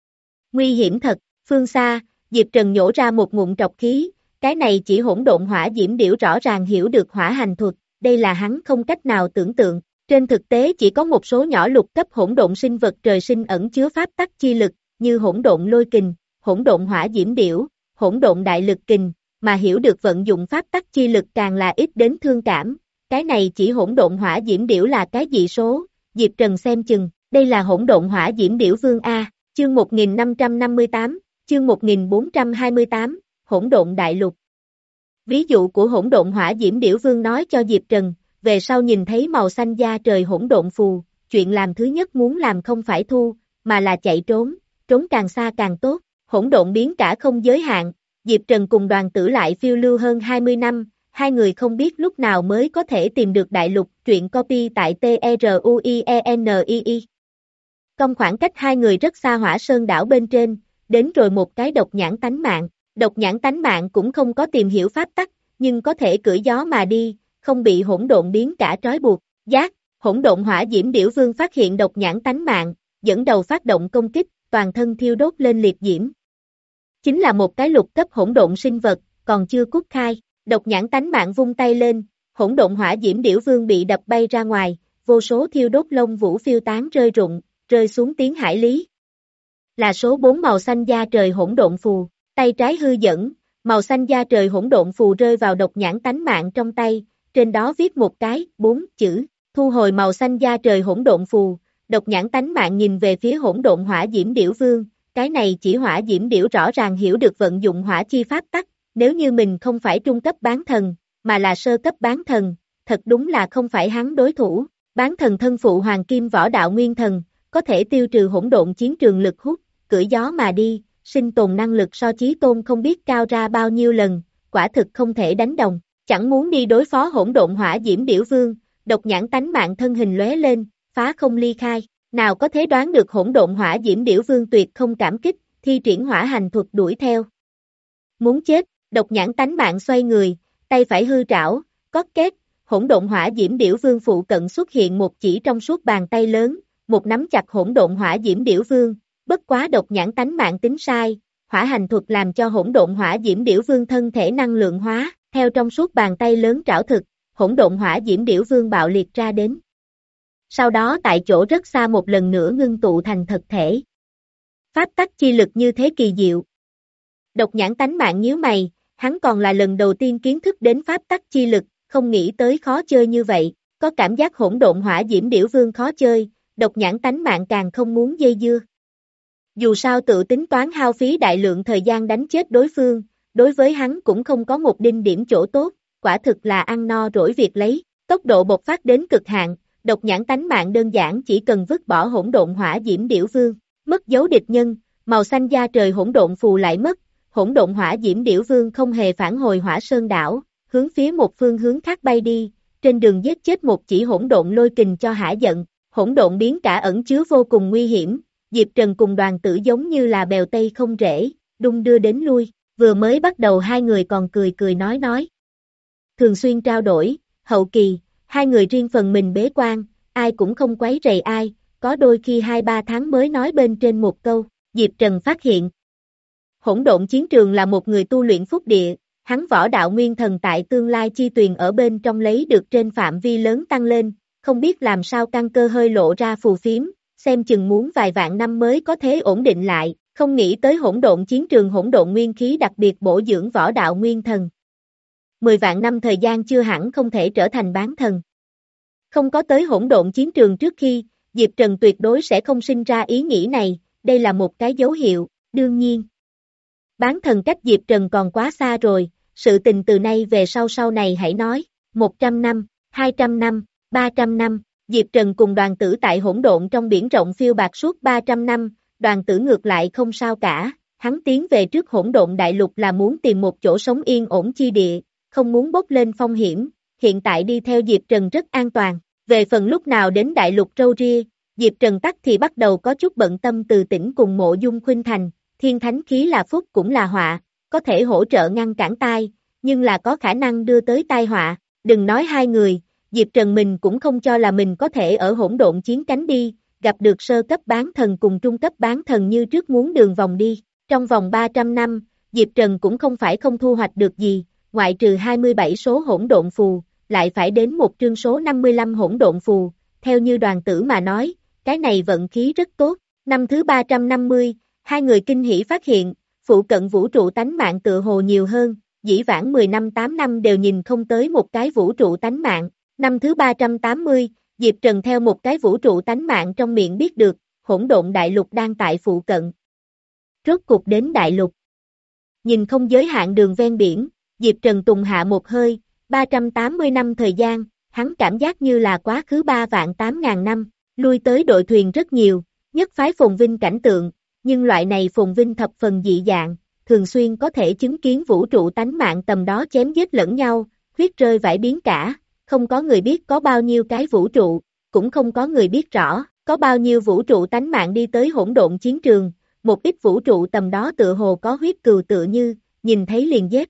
Nguy hiểm thật, phương xa, Diệp Trần nhổ ra một ngụm trọc khí, cái này chỉ hỗn độn hỏa diễm điểu rõ ràng hiểu được hỏa hành thuật, đây là hắn không cách nào tưởng tượng. Trên thực tế chỉ có một số nhỏ lục cấp hỗn độn sinh vật trời sinh ẩn chứa pháp tắc chi lực, như hỗn độn lôi kình, hỗn độn hỏa diễm điểu, hỗn độn đại lực kình, mà hiểu được vận dụng pháp tắc chi lực càng là ít đến thương cảm. Cái này chỉ hỗn độn hỏa diễm điểu là cái dị số, Diệp Trần xem chừng, đây là hỗn độn hỏa diễm điểu vương A, chương một nghìn năm trăm năm mươi tám, chương một nghìn bốn trăm hai mươi tám, hỗn độn đại lục. Ví dụ của hỗn độn hỏa diễm điểu vương nói cho Diệp Trần, về sau nhìn thấy màu xanh da trời hỗn độn phù, chuyện làm thứ nhất muốn làm không phải thu, mà là chạy trốn, trốn càng xa càng tốt, hỗn độn biến cả không giới hạn, Diệp Trần cùng Đoàn Tử lại phiêu lưu hơn hai mươi năm, hai người không biết lúc nào mới có thể tìm được đại lục, truyện copy tại T R U I E N I I. Công khoảng cách hai người rất xa Hỏa Sơn đảo bên trên, đến rồi một cái độc nhãn tánh mạng, độc nhãn tánh mạng cũng không có tìm hiểu pháp tắc, nhưng có thể cưỡi gió mà đi, không bị hỗn độn biến cả trói buộc. Giác, hỗn độn hỏa diễm điểu vương phát hiện độc nhãn tánh mạng, dẫn đầu phát động công kích, toàn thân thiêu đốt lên liệt diễm. Chính là một cái lục cấp hỗn độn sinh vật, còn chưa cút khai, độc nhãn tánh mạng vung tay lên, hỗn độn hỏa diễm điểu vương bị đập bay ra ngoài, vô số thiêu đốt lông vũ phiêu tán rơi rụng, rơi xuống tiếng hải lý. Là số bốn màu xanh da trời hỗn độn phù, tay trái hư dẫn, màu xanh da trời hỗn độn phù rơi vào độc nhãn tánh mạng trong tay, trên đó viết một cái, bốn chữ, thu hồi màu xanh da trời hỗn độn phù, độc nhãn tánh mạng nhìn về phía hỗn độn hỏa diễm điểu vương, cái này chỉ hỏa diễm điểu rõ ràng hiểu được vận dụng hỏa chi pháp tắc, nếu như mình không phải trung cấp bán thần, mà là sơ cấp bán thần, thật đúng là không phải hắn đối thủ, bán thần thân phụ hoàng kim võ đạo nguyên thần, có thể tiêu trừ hỗn độn chiến trường lực hút, cưỡi gió mà đi, sinh tồn năng lực so chí tôn không biết cao ra bao nhiêu lần, quả thực không thể đánh đồng. Chẳng muốn đi đối phó hỗn độn hỏa diễm điểu vương, độc nhãn tánh mạng thân hình lóe lên, phá không ly khai, nào có thể đoán được hỗn độn hỏa diễm điểu vương tuyệt không cảm kích, thi triển hỏa hành thuật đuổi theo. Muốn chết, độc nhãn tánh mạng xoay người, tay phải hư trảo, cót két, hỗn độn hỏa diễm điểu vương phụ cận xuất hiện một chỉ trong suốt bàn tay lớn, một nắm chặt hỗn độn hỏa diễm điểu vương, bất quá độc nhãn tánh mạng tính sai, hỏa hành thuật làm cho hỗn độn hỏa diễm điểu vương thân thể năng lượng hóa. Theo trong suốt bàn tay lớn trảo thực, hỗn độn hỏa diễm điểu vương bạo liệt ra đến. Sau đó tại chỗ rất xa một lần nữa ngưng tụ thành thực thể. Pháp tắc chi lực như thế kỳ diệu. Độc nhãn tánh mạng nhíu mày, hắn còn là lần đầu tiên kiến thức đến pháp tắc chi lực, không nghĩ tới khó chơi như vậy, có cảm giác hỗn độn hỏa diễm điểu vương khó chơi, độc nhãn tánh mạng càng không muốn dây dưa. Dù sao tự tính toán hao phí đại lượng thời gian đánh chết đối phương, đối với hắn cũng không có một đinh điểm chỗ tốt, quả thực là ăn no rỗi việc lấy, tốc độ bộc phát đến cực hạn, độc nhãn tánh mạng đơn giản chỉ cần vứt bỏ hỗn độn hỏa diễm điểu vương, mất dấu địch nhân, màu xanh da trời hỗn độn phù lại mất, hỗn độn hỏa diễm điểu vương không hề phản hồi Hỏa Sơn đảo, hướng phía một phương hướng khác bay đi, trên đường giết chết một chỉ hỗn độn lôi kình cho hả giận, hỗn độn biến cả ẩn chứa vô cùng nguy hiểm, Diệp Trần cùng Đoàn Tử giống như là bèo tây không rễ, đung đưa đến lui. Vừa mới bắt đầu hai người còn cười cười nói nói. Thường xuyên trao đổi, hậu kỳ, hai người riêng phần mình bế quan, ai cũng không quấy rầy ai, có đôi khi hai ba tháng mới nói bên trên một câu, Diệp Trần phát hiện. Hỗn độn chiến trường là một người tu luyện phúc địa, hắn võ đạo nguyên thần tại tương lai chi tuyền ở bên trong lấy được trên phạm vi lớn tăng lên, không biết làm sao căn cơ hơi lộ ra phù phiếm, xem chừng muốn vài vạn năm mới có thể ổn định lại. Không nghĩ tới hỗn độn chiến trường hỗn độn nguyên khí đặc biệt bổ dưỡng võ đạo nguyên thần. mười vạn năm thời gian chưa hẳn không thể trở thành bán thần. Không có tới hỗn độn chiến trường trước khi, Diệp Trần tuyệt đối sẽ không sinh ra ý nghĩ này, đây là một cái dấu hiệu, đương nhiên. Bán thần cách Diệp Trần còn quá xa rồi, sự tình từ nay về sau sau này hãy nói, một trăm năm, hai trăm năm, ba trăm năm, Diệp Trần cùng đoàn tử tại hỗn độn trong biển rộng phiêu bạt suốt ba trăm năm, đoàn tử ngược lại không sao cả, hắn tiến về trước hỗn độn đại lục là muốn tìm một chỗ sống yên ổn chi địa, không muốn bốc lên phong hiểm, hiện tại đi theo Diệp Trần rất an toàn, về phần lúc nào đến đại lục râu ria, Diệp Trần tắc thì bắt đầu có chút bận tâm từ tỉnh cùng Mộ Dung Khuynh Thành, thiên thánh khí là phúc cũng là họa, có thể hỗ trợ ngăn cản tai, nhưng là có khả năng đưa tới tai họa, đừng nói hai người, Diệp Trần mình cũng không cho là mình có thể ở hỗn độn chiến cánh đi, gặp được sơ cấp bán thần cùng trung cấp bán thần như trước muốn đường vòng đi, trong vòng ba trăm năm, Diệp Trần cũng không phải không thu hoạch được gì, ngoại trừ hai mươi bảy số hỗn độn phù, lại phải đến một trương số năm mươi lăm hỗn độn phù, theo như đoàn tử mà nói, cái này vận khí rất tốt, năm thứ ba trăm năm mươi, hai người kinh hỉ phát hiện, phụ cận vũ trụ tánh mạng tựa hồ nhiều hơn, dĩ vãng mười năm tám năm đều nhìn không tới một cái vũ trụ tánh mạng, năm thứ ba trăm tám mươi, Diệp Trần theo một cái vũ trụ tánh mạng trong miệng biết được, hỗn độn đại lục đang tại phụ cận. Rốt cục đến đại lục. Nhìn không giới hạn đường ven biển, Diệp Trần tùng hạ một hơi, ba trăm tám mươi năm thời gian, hắn cảm giác như là quá khứ ba vạn tám ngàn năm, lui tới đội thuyền rất nhiều, nhất phái phồn vinh cảnh tượng, nhưng loại này phồn vinh thập phần dị dạng, thường xuyên có thể chứng kiến vũ trụ tánh mạng tầm đó chém giết lẫn nhau, huyết rơi vãi biến cả, không có người biết có bao nhiêu cái vũ trụ, cũng không có người biết rõ, có bao nhiêu vũ trụ tánh mạng đi tới hỗn độn chiến trường, một ít vũ trụ tầm đó tựa hồ có huyết cừu tựa như, nhìn thấy liền giết.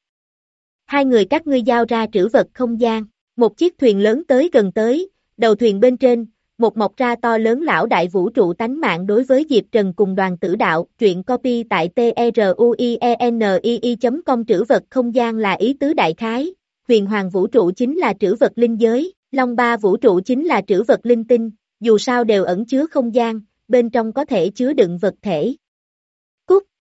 Hai người các ngươi giao ra trữ vật không gian, một chiếc thuyền lớn tới gần tới, đầu thuyền bên trên, một mọc ra to lớn lão đại vũ trụ tánh mạng đối với Diệp Trần cùng đoàn tử đạo, truyện copy tại truieni chấm com trữ vật không gian là ý tứ đại khái, huyền hoàng vũ trụ chính là trữ vật linh giới, long ba vũ trụ chính là trữ vật linh tinh, dù sao đều ẩn chứa không gian, bên trong có thể chứa đựng vật thể. Cút!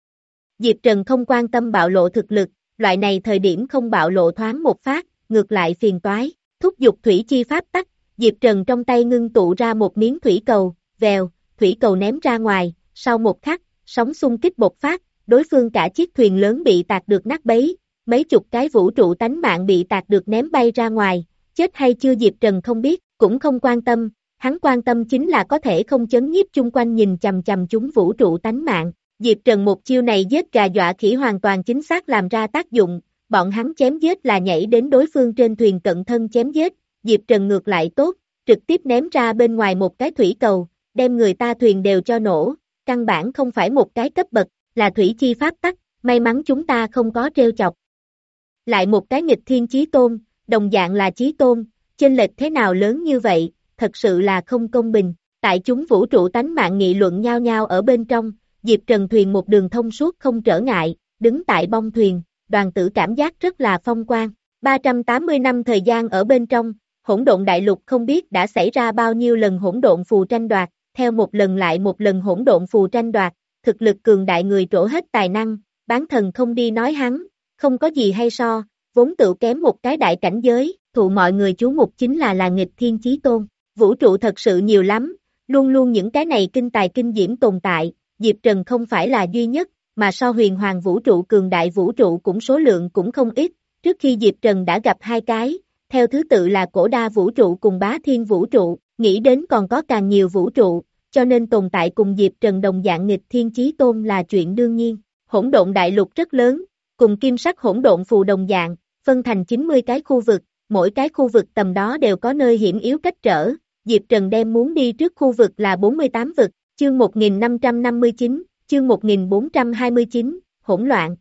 Diệp Trần không quan tâm bạo lộ thực lực, loại này thời điểm không bạo lộ thoáng một phát, ngược lại phiền toái, thúc giục thủy chi pháp tắc, Diệp Trần trong tay ngưng tụ ra một miếng thủy cầu, vèo, thủy cầu ném ra ngoài, sau một khắc, sóng xung kích bộc phát, đối phương cả chiếc thuyền lớn bị tạc được nát bấy, mấy chục cái vũ trụ tánh mạng bị tạc được ném bay ra ngoài, chết hay chưa Diệp Trần không biết, cũng không quan tâm, hắn quan tâm chính là có thể không chấn nhiếp chung quanh nhìn chằm chằm chúng vũ trụ tánh mạng. Diệp Trần một chiêu này giết gà dọa khỉ hoàn toàn chính xác làm ra tác dụng, bọn hắn chém giết là nhảy đến đối phương trên thuyền cận thân chém giết, Diệp Trần ngược lại tốt, trực tiếp ném ra bên ngoài một cái thủy cầu, đem người ta thuyền đều cho nổ, căn bản không phải một cái cấp bậc, là thủy chi pháp tắc, may mắn chúng ta không có trêu chọc. Lại một cái nghịch thiên chí tôn, đồng dạng là chí tôn, chênh lệch thế nào lớn như vậy, thật sự là không công bình, tại chúng vũ trụ tánh mạng nghị luận nhau nhau ở bên trong, Diệp Trần thuyền một đường thông suốt không trở ngại, đứng tại bông thuyền, đoàn tử cảm giác rất là phong quang, ba trăm tám mươi năm thời gian ở bên trong, hỗn độn đại lục không biết đã xảy ra bao nhiêu lần hỗn độn phù tranh đoạt, theo một lần lại một lần hỗn độn phù tranh đoạt, thực lực cường đại người trổ hết tài năng, bán thần không đi nói hắn, không có gì hay so, vốn tự kém một cái đại cảnh giới, thụ mọi người chú mục chính là là nghịch thiên chí tôn, vũ trụ thật sự nhiều lắm, luôn luôn những cái này kinh tài kinh diễm tồn tại, Diệp Trần không phải là duy nhất, mà so huyền hoàng vũ trụ cường đại vũ trụ cũng số lượng cũng không ít, trước khi Diệp Trần đã gặp hai cái, theo thứ tự là cổ đa vũ trụ cùng bá thiên vũ trụ, nghĩ đến còn có càng nhiều vũ trụ, cho nên tồn tại cùng Diệp Trần đồng dạng nghịch thiên chí tôn là chuyện đương nhiên, hỗn độn đại lục rất lớn, cùng kim sắc hỗn độn phù đồng dạng, phân thành chín mươi cái khu vực, mỗi cái khu vực tầm đó đều có nơi hiểm yếu cách trở, Diệp Trần đem muốn đi trước khu vực là bốn mươi tám vực, chương một nghìn năm trăm năm mươi chín, chương một nghìn bốn trăm hai mươi chín, hỗn loạn.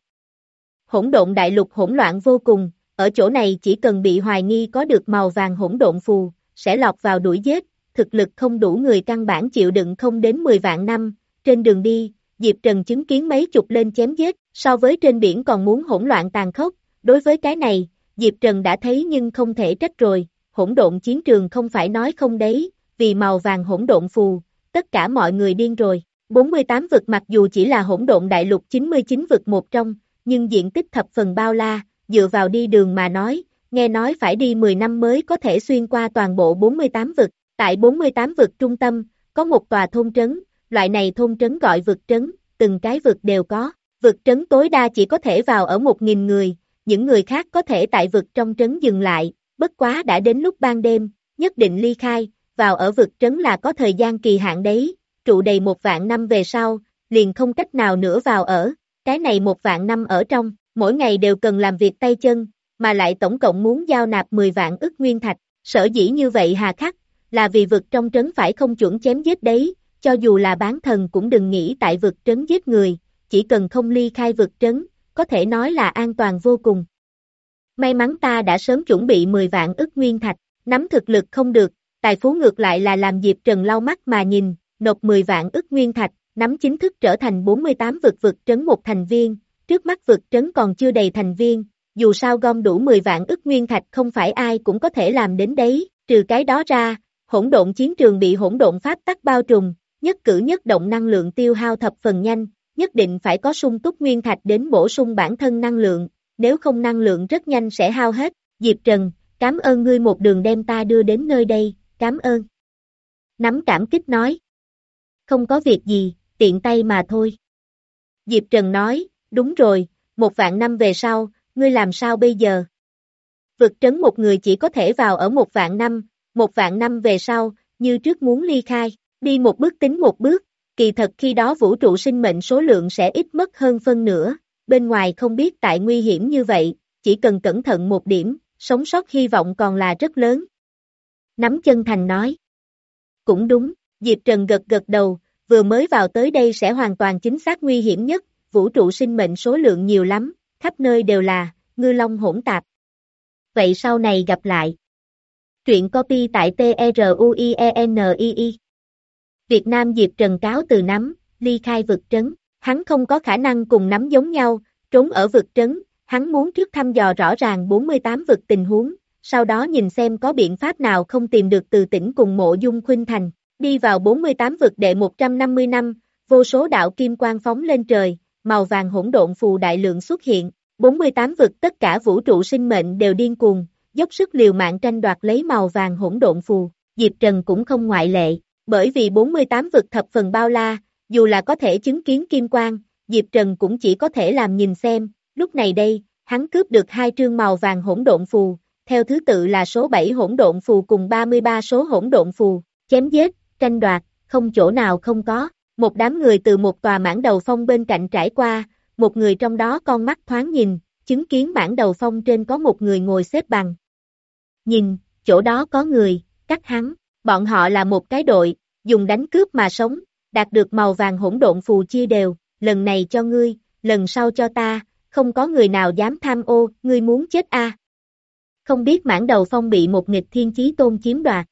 Hỗn độn đại lục hỗn loạn vô cùng, ở chỗ này chỉ cần bị hoài nghi có được màu vàng hỗn độn phù, sẽ lọt vào đuổi giết, thực lực không đủ người căn bản chịu đựng không đến mười vạn năm, trên đường đi, Diệp Trần chứng kiến mấy chục lên chém giết, so với trên biển còn muốn hỗn loạn tàn khốc, đối với cái này, Diệp Trần đã thấy nhưng không thể trách rồi, hỗn độn chiến trường không phải nói không đấy, vì màu vàng hỗn độn phù, tất cả mọi người điên rồi, bốn mươi tám vực mặc dù chỉ là hỗn độn đại lục chín mươi chín vực một trong, nhưng diện tích thập phần bao la, dựa vào đi đường mà nói, nghe nói phải đi mười năm mới có thể xuyên qua toàn bộ bốn mươi tám vực. Tại bốn mươi tám vực trung tâm, có một tòa thôn trấn, loại này thôn trấn gọi vực trấn, từng cái vực đều có. Vực trấn tối đa chỉ có thể vào ở một nghìn người, những người khác có thể tại vực trong trấn dừng lại, bất quá đã đến lúc ban đêm, nhất định ly khai, vào ở vực trấn là có thời gian kỳ hạn đấy, trụ đầy một vạn năm về sau, liền không cách nào nữa vào ở, cái này một vạn năm ở trong, mỗi ngày đều cần làm việc tay chân, mà lại tổng cộng muốn giao nạp mười vạn ức nguyên thạch, sở dĩ như vậy hà khắc, là vì vực trong trấn phải không chuẩn chém giết đấy, cho dù là bán thần cũng đừng nghĩ tại vực trấn giết người, chỉ cần không ly khai vực trấn, có thể nói là an toàn vô cùng. May mắn ta đã sớm chuẩn bị mười vạn ức nguyên thạch, nắm thực lực không được, tài phú ngược lại là làm Diệp Trần lau mắt mà nhìn, nộp mười vạn ức nguyên thạch, nắm chính thức trở thành bốn mươi tám vực vực trấn một thành viên, trước mắt vực trấn còn chưa đầy thành viên, dù sao gom đủ mười vạn ức nguyên thạch không phải ai cũng có thể làm đến đấy, trừ cái đó ra, hỗn độn chiến trường bị hỗn độn pháp tắc bao trùm, nhất cử nhất động năng lượng tiêu hao thập phần nhanh, nhất định phải có sung túc nguyên thạch đến bổ sung bản thân năng lượng, nếu không năng lượng rất nhanh sẽ hao hết. Diệp Trần, cảm ơn ngươi một đường đem ta đưa đến nơi đây, cảm ơn. Nắm cảm kích nói. Không có việc gì, tiện tay mà thôi. Diệp Trần nói, đúng rồi, một vạn năm về sau, ngươi làm sao bây giờ? Vực trấn một người chỉ có thể vào ở một vạn năm, một vạn năm về sau, như trước muốn ly khai, đi một bước tính một bước, kỳ thật khi đó vũ trụ sinh mệnh số lượng sẽ ít mất hơn phân nửa, bên ngoài không biết tại nguy hiểm như vậy, chỉ cần cẩn thận một điểm, sống sót hy vọng còn là rất lớn. Nắm chân thành nói. Cũng đúng, Diệp Trần gật gật đầu, vừa mới vào tới đây sẽ hoàn toàn chính xác nguy hiểm nhất, vũ trụ sinh mệnh số lượng nhiều lắm, khắp nơi đều là, ngư long hỗn tạp. Vậy sau này gặp lại. Truyện copy tại T R U I E N I I. Việt Nam Diệp Trần cáo từ nắm, ly khai vực trấn, hắn không có khả năng cùng nắm giống nhau, trốn ở vực trấn, hắn muốn trước thăm dò rõ ràng bốn mươi tám vực tình huống, sau đó nhìn xem có biện pháp nào không tìm được từ tỉnh cùng Mộ Dung Khuynh Thành, đi vào bốn mươi tám vực đệ một trăm năm mươi năm, vô số đạo kim quang phóng lên trời, màu vàng hỗn độn phù đại lượng xuất hiện, bốn mươi tám vực tất cả vũ trụ sinh mệnh đều điên cuồng, dốc sức liều mạng tranh đoạt lấy màu vàng hỗn độn phù, Diệp Trần cũng không ngoại lệ, bởi vì bốn mươi tám vực thập phần bao la, dù là có thể chứng kiến kim quang, Diệp Trần cũng chỉ có thể làm nhìn xem, lúc này đây, hắn cướp được hai trương màu vàng hỗn độn phù, theo thứ tự là số bảy hỗn độn phù cùng ba mươi ba số hỗn độn phù, chém giết, tranh đoạt, không chỗ nào không có, một đám người từ một tòa mãn đầu phong bên cạnh trải qua, một người trong đó con mắt thoáng nhìn, chứng kiến mãn đầu phong trên có một người ngồi xếp bằng. Nhìn, chỗ đó có người, cắt hắn, bọn họ là một cái đội, dùng đánh cướp mà sống, đạt được màu vàng hỗn độn phù chia đều, lần này cho ngươi, lần sau cho ta, không có người nào dám tham ô, ngươi muốn chết a? À? Không biết mãn đầu phong bị một nghịch thiên chí tôn chiếm đoạt.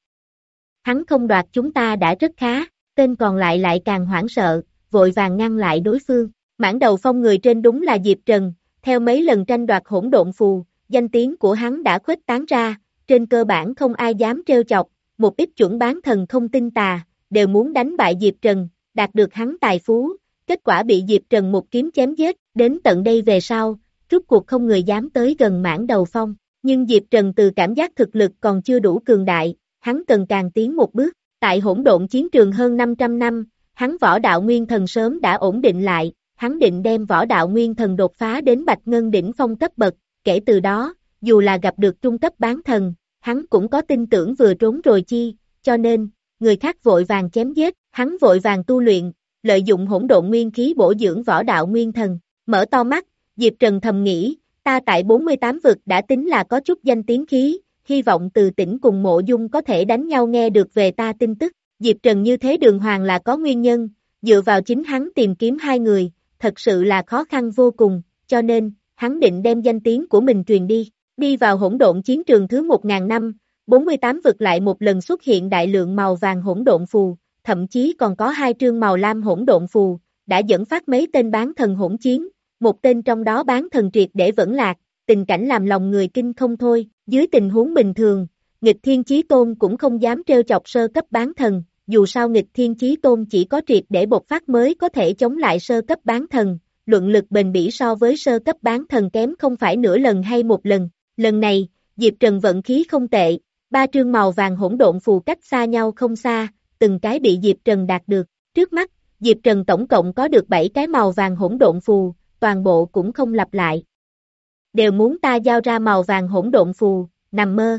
Hắn không đoạt chúng ta đã rất khá, tên còn lại lại càng hoảng sợ, vội vàng ngăn lại đối phương. Mãn đầu phong người trên đúng là Diệp Trần, theo mấy lần tranh đoạt hỗn độn phù, danh tiếng của hắn đã khuếch tán ra, trên cơ bản không ai dám trêu chọc, một ít chuẩn bán thần không tin tà, đều muốn đánh bại Diệp Trần, đạt được hắn tài phú, kết quả bị Diệp Trần một kiếm chém giết, đến tận đây về sau, rốt cuộc không người dám tới gần mãn đầu phong, nhưng Diệp Trần từ cảm giác thực lực còn chưa đủ cường đại, hắn cần càng tiến một bước, tại hỗn độn chiến trường hơn năm trăm năm, hắn võ đạo nguyên thần sớm đã ổn định lại, hắn định đem võ đạo nguyên thần đột phá đến bạch ngân đỉnh phong cấp bậc, kể từ đó, dù là gặp được trung cấp bán thần, hắn cũng có tin tưởng vừa trốn rồi chi, cho nên, người khác vội vàng chém giết, hắn vội vàng tu luyện, lợi dụng hỗn độn nguyên khí bổ dưỡng võ đạo nguyên thần, mở to mắt, Diệp Trần thầm nghĩ, ta tại bốn mươi tám vực đã tính là có chút danh tiếng khí, hy vọng từ tỉnh cùng Mộ Dung có thể đánh nhau nghe được về ta tin tức, Diệp Trần như thế đường hoàng là có nguyên nhân, dựa vào chính hắn tìm kiếm hai người, thật sự là khó khăn vô cùng, cho nên, hắn định đem danh tiếng của mình truyền đi, đi vào hỗn độn chiến trường thứ một ngàn năm, bốn mươi tám vực lại một lần xuất hiện đại lượng màu vàng hỗn độn phù, thậm chí còn có hai trương màu lam hỗn độn phù, đã dẫn phát mấy tên bán thần hỗn chiến, một tên trong đó bán thần triệt để vẫn lạc, tình cảnh làm lòng người kinh không thôi, dưới tình huống bình thường, nghịch thiên chí tôn cũng không dám trêu chọc sơ cấp bán thần, dù sao nghịch thiên chí tôn chỉ có triệt để bộc phát mới có thể chống lại sơ cấp bán thần, luận lực bền bỉ so với sơ cấp bán thần kém không phải nửa lần hay một lần. Lần này, Diệp Trần vận khí không tệ, ba trương màu vàng hỗn độn phù cách xa nhau không xa, từng cái bị Diệp Trần đạt được. Trước mắt, Diệp Trần tổng cộng có được bảy cái màu vàng hỗn độn phù, toàn bộ cũng không lặp lại. Đều muốn ta giao ra màu vàng hỗn độn phù, nằm mơ.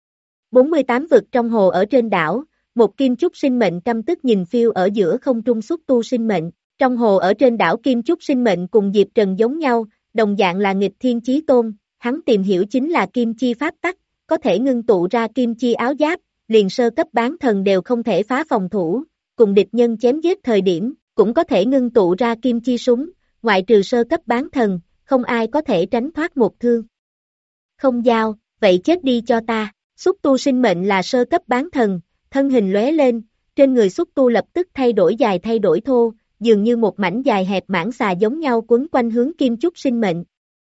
bốn mươi tám vực trong hồ ở trên đảo, một kim chúc sinh mệnh căm tức nhìn phiêu ở giữa không trung xúc tu sinh mệnh. Trong hồ ở trên đảo kim chúc sinh mệnh cùng Diệp Trần giống nhau, đồng dạng là nghịch thiên chí tôn, hắn tìm hiểu chính là kim chi pháp tắc, có thể ngưng tụ ra kim chi áo giáp, liền sơ cấp bán thần đều không thể phá phòng thủ, cùng địch nhân chém giết thời điểm, cũng có thể ngưng tụ ra kim chi súng, ngoại trừ sơ cấp bán thần, không ai có thể tránh thoát một thương. Không giao, vậy chết đi cho ta, xúc tu sinh mệnh là sơ cấp bán thần, thân hình lóe lên, trên người xúc tu lập tức thay đổi dài thay đổi thô, dường như một mảnh dài hẹp mãng xà giống nhau quấn quanh hướng kim chúc sinh mệnh.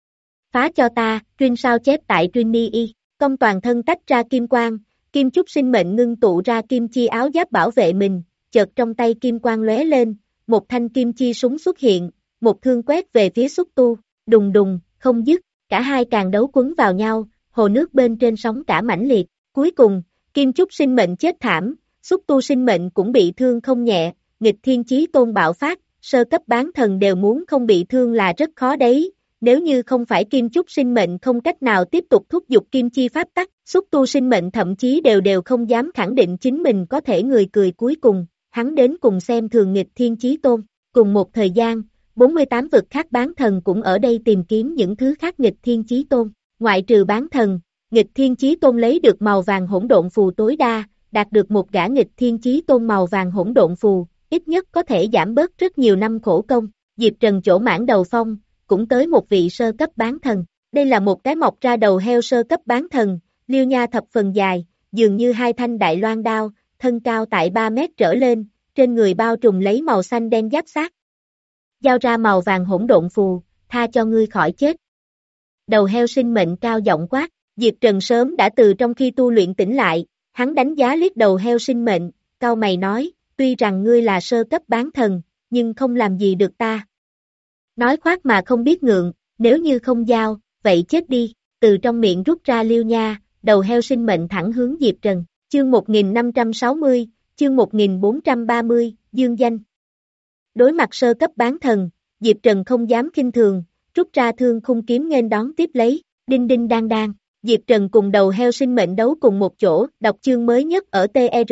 Phá cho ta, truyền sao chép tại Trini Y, công toàn thân tách ra kim quang, kim chúc sinh mệnh ngưng tụ ra kim chi áo giáp bảo vệ mình, chợt trong tay kim quang lóe lên, một thanh kim chi súng xuất hiện, một thương quét về phía xúc tu, đùng đùng, không dứt, cả hai càng đấu quấn vào nhau, hồ nước bên trên sóng cả mãnh liệt, cuối cùng, kim chúc sinh mệnh chết thảm, xúc tu sinh mệnh cũng bị thương không nhẹ, nghịch thiên chí tôn bạo phát, sơ cấp bán thần đều muốn không bị thương là rất khó đấy, nếu như không phải kim chúc sinh mệnh không cách nào tiếp tục thúc giục kim chi pháp tắc, xúc tu sinh mệnh thậm chí đều đều không dám khẳng định chính mình có thể người cười cuối cùng, hắn đến cùng xem thường nghịch thiên chí tôn, cùng một thời gian, bốn mươi tám vực khác bán thần cũng ở đây tìm kiếm những thứ khác nghịch thiên chí tôn, ngoại trừ bán thần, nghịch thiên chí tôn lấy được màu vàng hỗn độn phù tối đa, đạt được một gã nghịch thiên chí tôn màu vàng hỗn độn phù, ít nhất có thể giảm bớt rất nhiều năm khổ công. Diệp Trần chỗ mãn đầu phong, cũng tới một vị sơ cấp bán thần. Đây là một cái mọc ra đầu heo sơ cấp bán thần, liêu nha thập phần dài, dường như hai thanh đại loan đao, thân cao tại ba mét trở lên, trên người bao trùm lấy màu xanh đen giáp xác. Giao ra màu vàng hỗn độn phù, tha cho ngươi khỏi chết. Đầu heo sinh mệnh cao giọng quát, Diệp Trần sớm đã từ trong khi tu luyện tỉnh lại, hắn đánh giá liếc đầu heo sinh mệnh, cau mày nói, tuy rằng ngươi là sơ cấp bán thần, nhưng không làm gì được ta. Nói khoác mà không biết ngượng, nếu như không giao, vậy chết đi, từ trong miệng rút ra liêu nha, đầu heo sinh mệnh thẳng hướng Diệp Trần, chương một nghìn năm trăm sáu mươi, chương một nghìn bốn trăm ba mươi, dương danh. Đối mặt sơ cấp bán thần, Diệp Trần không dám khinh thường, rút ra thương khung kiếm nghênh đón tiếp lấy, đinh đinh đang đang. Diệp Trần cùng đầu heo sinh mệnh đấu cùng một chỗ, đọc chương mới nhất ở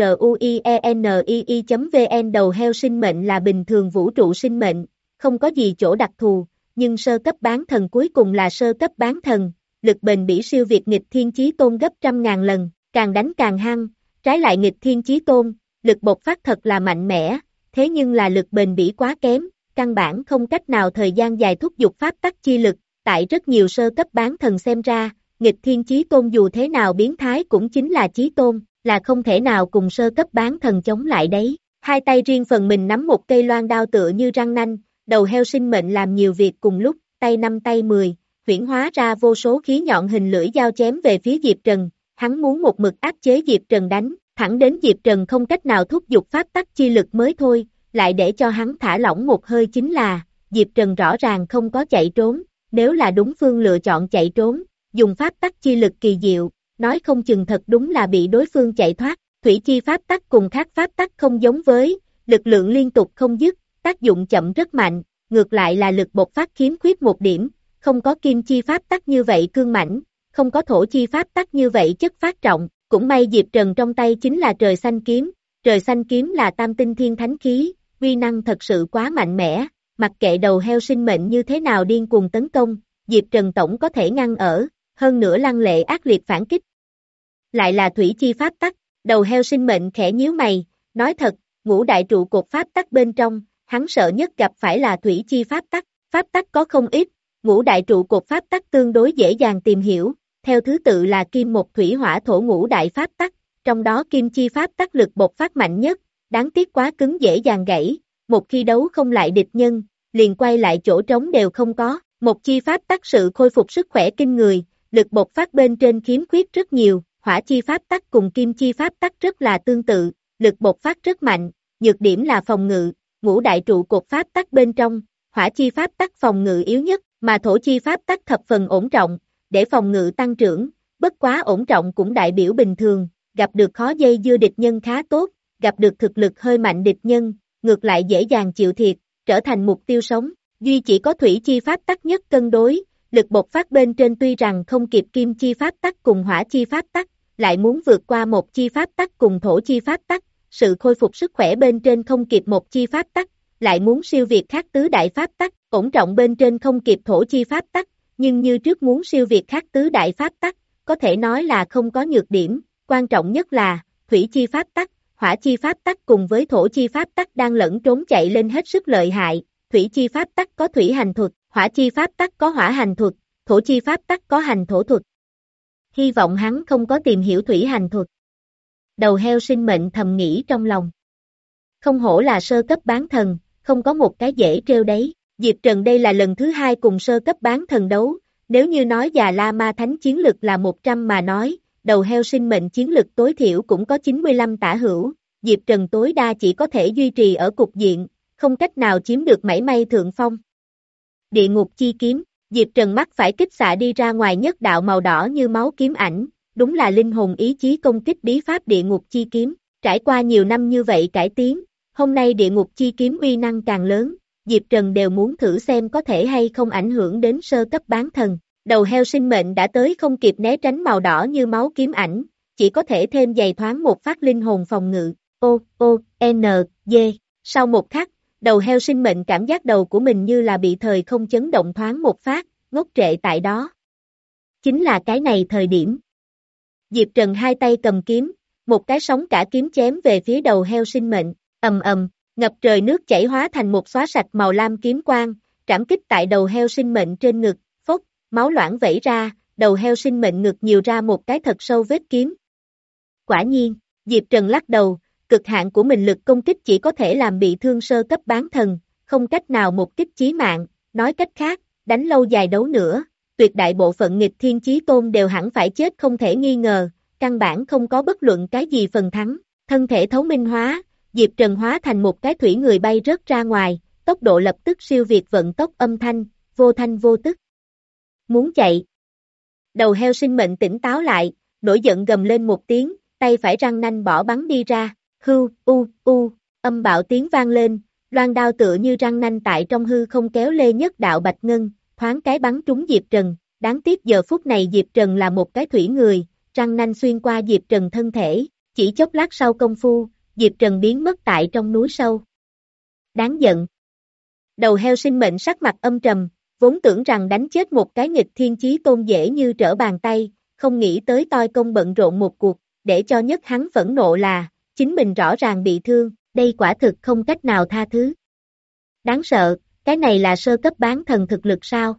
truienii chấm vn. Đầu heo sinh mệnh là bình thường vũ trụ sinh mệnh, không có gì chỗ đặc thù, nhưng sơ cấp bán thần cuối cùng là sơ cấp bán thần, lực bền bỉ siêu việt nghịch thiên chí tôn gấp trăm ngàn lần, càng đánh càng hăng, trái lại nghịch thiên chí tôn, lực bộc phát thật là mạnh mẽ, thế nhưng là lực bền bỉ quá kém, căn bản không cách nào thời gian dài thúc giục pháp tắc chi lực, tại rất nhiều sơ cấp bán thần xem ra, nghịch thiên chí tôn dù thế nào biến thái cũng chính là chí tôn, là không thể nào cùng sơ cấp bán thần chống lại đấy. Hai tay riêng phần mình nắm một cây loan đao tựa như răng nanh, đầu heo sinh mệnh làm nhiều việc cùng lúc, tay năm tay mười, huyễn hóa ra vô số khí nhọn hình lưỡi dao chém về phía Diệp Trần, hắn muốn một mực áp chế Diệp Trần đánh, thẳng đến Diệp Trần không cách nào thúc giục pháp tắc chi lực mới thôi, lại để cho hắn thả lỏng một hơi chính là, Diệp Trần rõ ràng không có chạy trốn, nếu là đúng phương lựa chọn chạy trốn, dùng pháp tắc chi lực kỳ diệu, nói không chừng thật đúng là bị đối phương chạy thoát, thủy chi pháp tắc cùng khác pháp tắc không giống với, lực lượng liên tục không dứt, tác dụng chậm rất mạnh, ngược lại là lực bộc phát khiếm khuyết một điểm, không có kim chi pháp tắc như vậy cương mãnh, không có thổ chi pháp tắc như vậy chất phát trọng, cũng may Diệp Trần trong tay chính là trời xanh kiếm, trời xanh kiếm là tam tinh thiên thánh khí, uy năng thật sự quá mạnh mẽ, mặc kệ đầu heo sinh mệnh như thế nào điên cuồng tấn công, Diệp Trần tổng có thể ngăn ở, hơn nữa lăng lệ ác liệt phản kích. Lại là thủy chi pháp tắc, đầu heo sinh mệnh khẽ nhíu mày, nói thật, ngũ đại trụ cột pháp tắc bên trong, hắn sợ nhất gặp phải là thủy chi pháp tắc, pháp tắc có không ít, ngũ đại trụ cột pháp tắc tương đối dễ dàng tìm hiểu, theo thứ tự là kim một thủy hỏa thổ ngũ đại pháp tắc, trong đó kim chi pháp tắc lực bộc phát mạnh nhất, đáng tiếc quá cứng dễ dàng gãy, một khi đấu không lại địch nhân, liền quay lại chỗ trống đều không có, một chi pháp tắc sự khôi phục sức khỏe kinh người, lực bộc phát bên trên khiếm khuyết rất nhiều, hỏa chi pháp tắc cùng kim chi pháp tắc rất là tương tự, lực bộc phát rất mạnh, nhược điểm là phòng ngự, ngũ đại trụ cột pháp tắc bên trong, hỏa chi pháp tắc phòng ngự yếu nhất, mà thổ chi pháp tắc thập phần ổn trọng, để phòng ngự tăng trưởng, bất quá ổn trọng cũng đại biểu bình thường, gặp được khó dây dưa địch nhân khá tốt, gặp được thực lực hơi mạnh địch nhân, ngược lại dễ dàng chịu thiệt, trở thành mục tiêu sống. Duy chỉ có thủy chi pháp tắc nhất cân đối, lực bộc phát bên trên tuy rằng không kịp kim chi pháp tắc cùng hỏa chi pháp tắc, lại muốn vượt qua một chi pháp tắc cùng thổ chi pháp tắc, sự khôi phục sức khỏe bên trên không kịp một chi pháp tắc, lại muốn siêu việt khác tứ đại pháp tắc, ổn trọng bên trên không kịp thổ chi pháp tắc, nhưng như trước muốn siêu việt khác tứ đại pháp tắc, có thể nói là không có nhược điểm, quan trọng nhất là, thủy chi pháp tắc, hỏa chi pháp tắc cùng với thổ chi pháp tắc đang lẫn trốn chạy lên hết sức lợi hại, thủy chi pháp tắc có thủy hành thuật, hỏa chi pháp tắc có hỏa hành thuật, thổ chi pháp tắc có hành thổ thuật. Hy vọng hắn không có tìm hiểu thủy hành thuật. Đầu heo sinh mệnh thầm nghĩ trong lòng. Không hổ là sơ cấp bán thần, không có một cái dễ trêu đấy. Diệp Trần đây là lần thứ hai cùng sơ cấp bán thần đấu, nếu như nói già La Ma Thánh chiến lực là một trăm mà nói, đầu heo sinh mệnh chiến lực tối thiểu cũng có chín mươi lăm tả hữu, Diệp Trần tối đa chỉ có thể duy trì ở cục diện, không cách nào chiếm được mảy may thượng phong. Địa ngục chi kiếm, Diệp Trần mắt phải kích xạ đi ra ngoài nhất đạo màu đỏ như máu kiếm ảnh, đúng là linh hồn ý chí công kích bí pháp địa ngục chi kiếm, trải qua nhiều năm như vậy cải tiến, hôm nay địa ngục chi kiếm uy năng càng lớn, Diệp Trần đều muốn thử xem có thể hay không ảnh hưởng đến sơ cấp bán thần. Đầu heo sinh mệnh đã tới không kịp né tránh màu đỏ như máu kiếm ảnh, chỉ có thể thêm giày thoáng một phát linh hồn phòng ngự, ô, ô, n, g, sau một khắc, đầu heo sinh mệnh cảm giác đầu của mình như là bị thời không chấn động thoáng một phát, ngốc trệ tại đó. Chính là cái này thời điểm. Diệp Trần hai tay cầm kiếm, một cái sóng cả kiếm chém về phía đầu heo sinh mệnh, ầm ầm, ngập trời nước chảy hóa thành một xóa sạch màu lam kiếm quang, trảm kích tại đầu heo sinh mệnh trên ngực, phốc, máu loãng vẩy ra, đầu heo sinh mệnh ngực nhiều ra một cái thật sâu vết kiếm. Quả nhiên, Diệp Trần lắc đầu, cực hạn của mình lực công kích chỉ có thể làm bị thương sơ cấp bán thần, không cách nào một kích chí mạng, nói cách khác, đánh lâu dài đấu nữa, tuyệt đại bộ phận nghịch thiên chí tôn đều hẳn phải chết không thể nghi ngờ, căn bản không có bất luận cái gì phần thắng, thân thể thấu minh hóa, Diệp Trần hóa thành một cái thủy người bay rớt ra ngoài, tốc độ lập tức siêu việt vận tốc âm thanh, vô thanh vô tức. Muốn chạy. Đầu heo sinh mệnh tỉnh táo lại, nổi giận gầm lên một tiếng, tay phải răng nanh bỏ bắn đi ra, hưu, u, u, âm bạo tiếng vang lên, loan đao tựa như răng nanh tại trong hư không kéo lê nhất đạo bạch ngân, thoáng cái bắn trúng Diệp Trần, đáng tiếc giờ phút này Diệp Trần là một cái thủy người, răng nanh xuyên qua Diệp Trần thân thể, chỉ chốc lát sau công phu, Diệp Trần biến mất tại trong núi sâu. Đáng giận. Đầu heo sinh mệnh sắc mặt âm trầm, vốn tưởng rằng đánh chết một cái nghịch thiên chí tôn dễ như trở bàn tay, không nghĩ tới toi công bận rộn một cuộc, để cho nhất hắn phẫn nộ là, chính mình rõ ràng bị thương, đây quả thực không cách nào tha thứ. Đáng sợ, cái này là sơ cấp bán thần thực lực sao?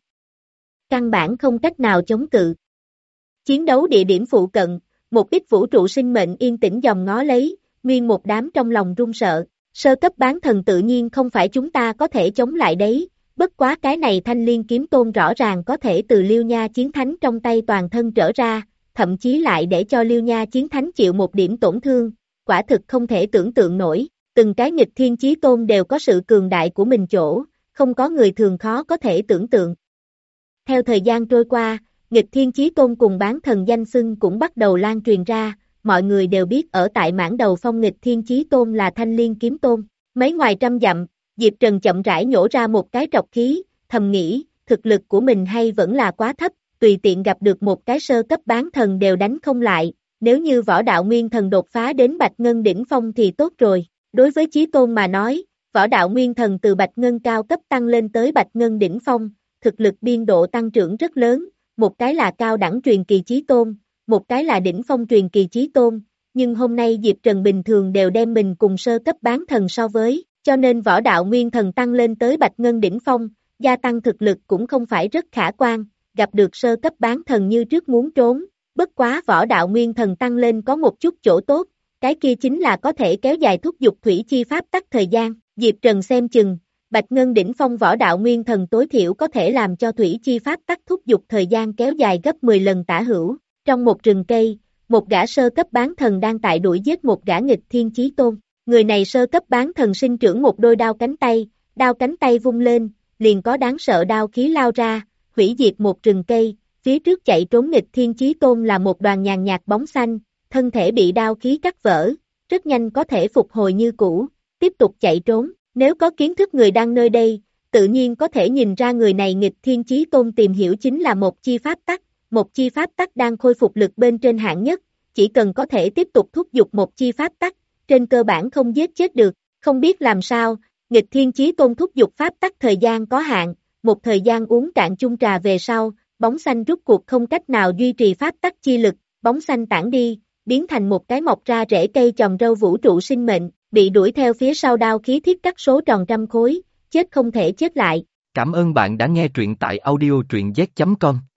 Căn bản không cách nào chống cự. Chiến đấu địa điểm phụ cận, một ít vũ trụ sinh mệnh yên tĩnh dòm ngó lấy, nguyên một đám trong lòng run sợ, sơ cấp bán thần tự nhiên không phải chúng ta có thể chống lại đấy, bất quá cái này thanh liên kiếm tôn rõ ràng có thể từ Liêu Nha chiến thánh trong tay toàn thân trở ra, thậm chí lại để cho Liêu Nha chiến thánh chịu một điểm tổn thương, quả thực không thể tưởng tượng nổi, từng cái nghịch thiên chí tôn đều có sự cường đại của mình chỗ, không có người thường khó có thể tưởng tượng. Theo thời gian trôi qua, nghịch thiên chí tôn cùng bán thần danh xưng cũng bắt đầu lan truyền ra, mọi người đều biết ở tại mãn đầu phong nghịch thiên chí tôn là thanh liên kiếm tôn, mấy ngoài trăm dặm, Diệp Trần chậm rãi nhổ ra một cái trọc khí, thầm nghĩ, thực lực của mình hay vẫn là quá thấp, tùy tiện gặp được một cái sơ cấp bán thần đều đánh không lại, nếu như võ đạo nguyên thần đột phá đến Bạch Ngân đỉnh phong thì tốt rồi, đối với chí tôn mà nói, võ đạo nguyên thần từ Bạch Ngân cao cấp tăng lên tới Bạch Ngân đỉnh phong, thực lực biên độ tăng trưởng rất lớn, một cái là cao đẳng truyền kỳ chí tôn, một cái là đỉnh phong truyền kỳ chí tôn, nhưng hôm nay Diệp Trần bình thường đều đem mình cùng sơ cấp bán thần so với, cho nên võ đạo nguyên thần tăng lên tới Bạch Ngân đỉnh phong, gia tăng thực lực cũng không phải rất khả quan, gặp được sơ cấp bán thần như trước muốn trốn, bất quá võ đạo nguyên thần tăng lên có một chút chỗ tốt, cái kia chính là có thể kéo dài thúc giục thủy chi pháp tắc thời gian, Diệp Trần xem chừng, Bạch Ngân đỉnh phong võ đạo nguyên thần tối thiểu có thể làm cho thủy chi pháp tắc thúc giục thời gian kéo dài gấp mười lần tả hữu, trong một rừng cây, một gã sơ cấp bán thần đang tại đuổi giết một gã nghịch thiên chí tôn, người này sơ cấp bán thần sinh trưởng một đôi đao cánh tay, đao cánh tay vung lên, liền có đáng sợ đao khí lao ra, hủy diệt một rừng cây, phía trước chạy trốn Nghịch Thiên Chí Tôn là một đoàn nhàn nhạt bóng xanh, thân thể bị đao khí cắt vỡ, rất nhanh có thể phục hồi như cũ, tiếp tục chạy trốn, nếu có kiến thức người đang nơi đây, tự nhiên có thể nhìn ra người này Nghịch Thiên Chí Tôn tìm hiểu chính là một chi pháp tắc, một chi pháp tắc đang khôi phục lực bên trên hạng nhất, chỉ cần có thể tiếp tục thúc giục một chi pháp tắc, trên cơ bản không giết chết được, không biết làm sao, Nghịch Thiên Chí Tôn thúc giục pháp tắc thời gian có hạn, một thời gian uống cạn chung trà về sau, bóng xanh rút cuộc không cách nào duy trì pháp tắc chi lực, bóng xanh tản đi, biến thành một cái mọc ra rễ cây chòm râu vũ trụ sinh mệnh, bị đuổi theo phía sau đao khí thiết cắt số tròn trăm khối, chết không thể chết lại. Cảm ơn bạn đã nghe truyện tại audio truyện z chấm com.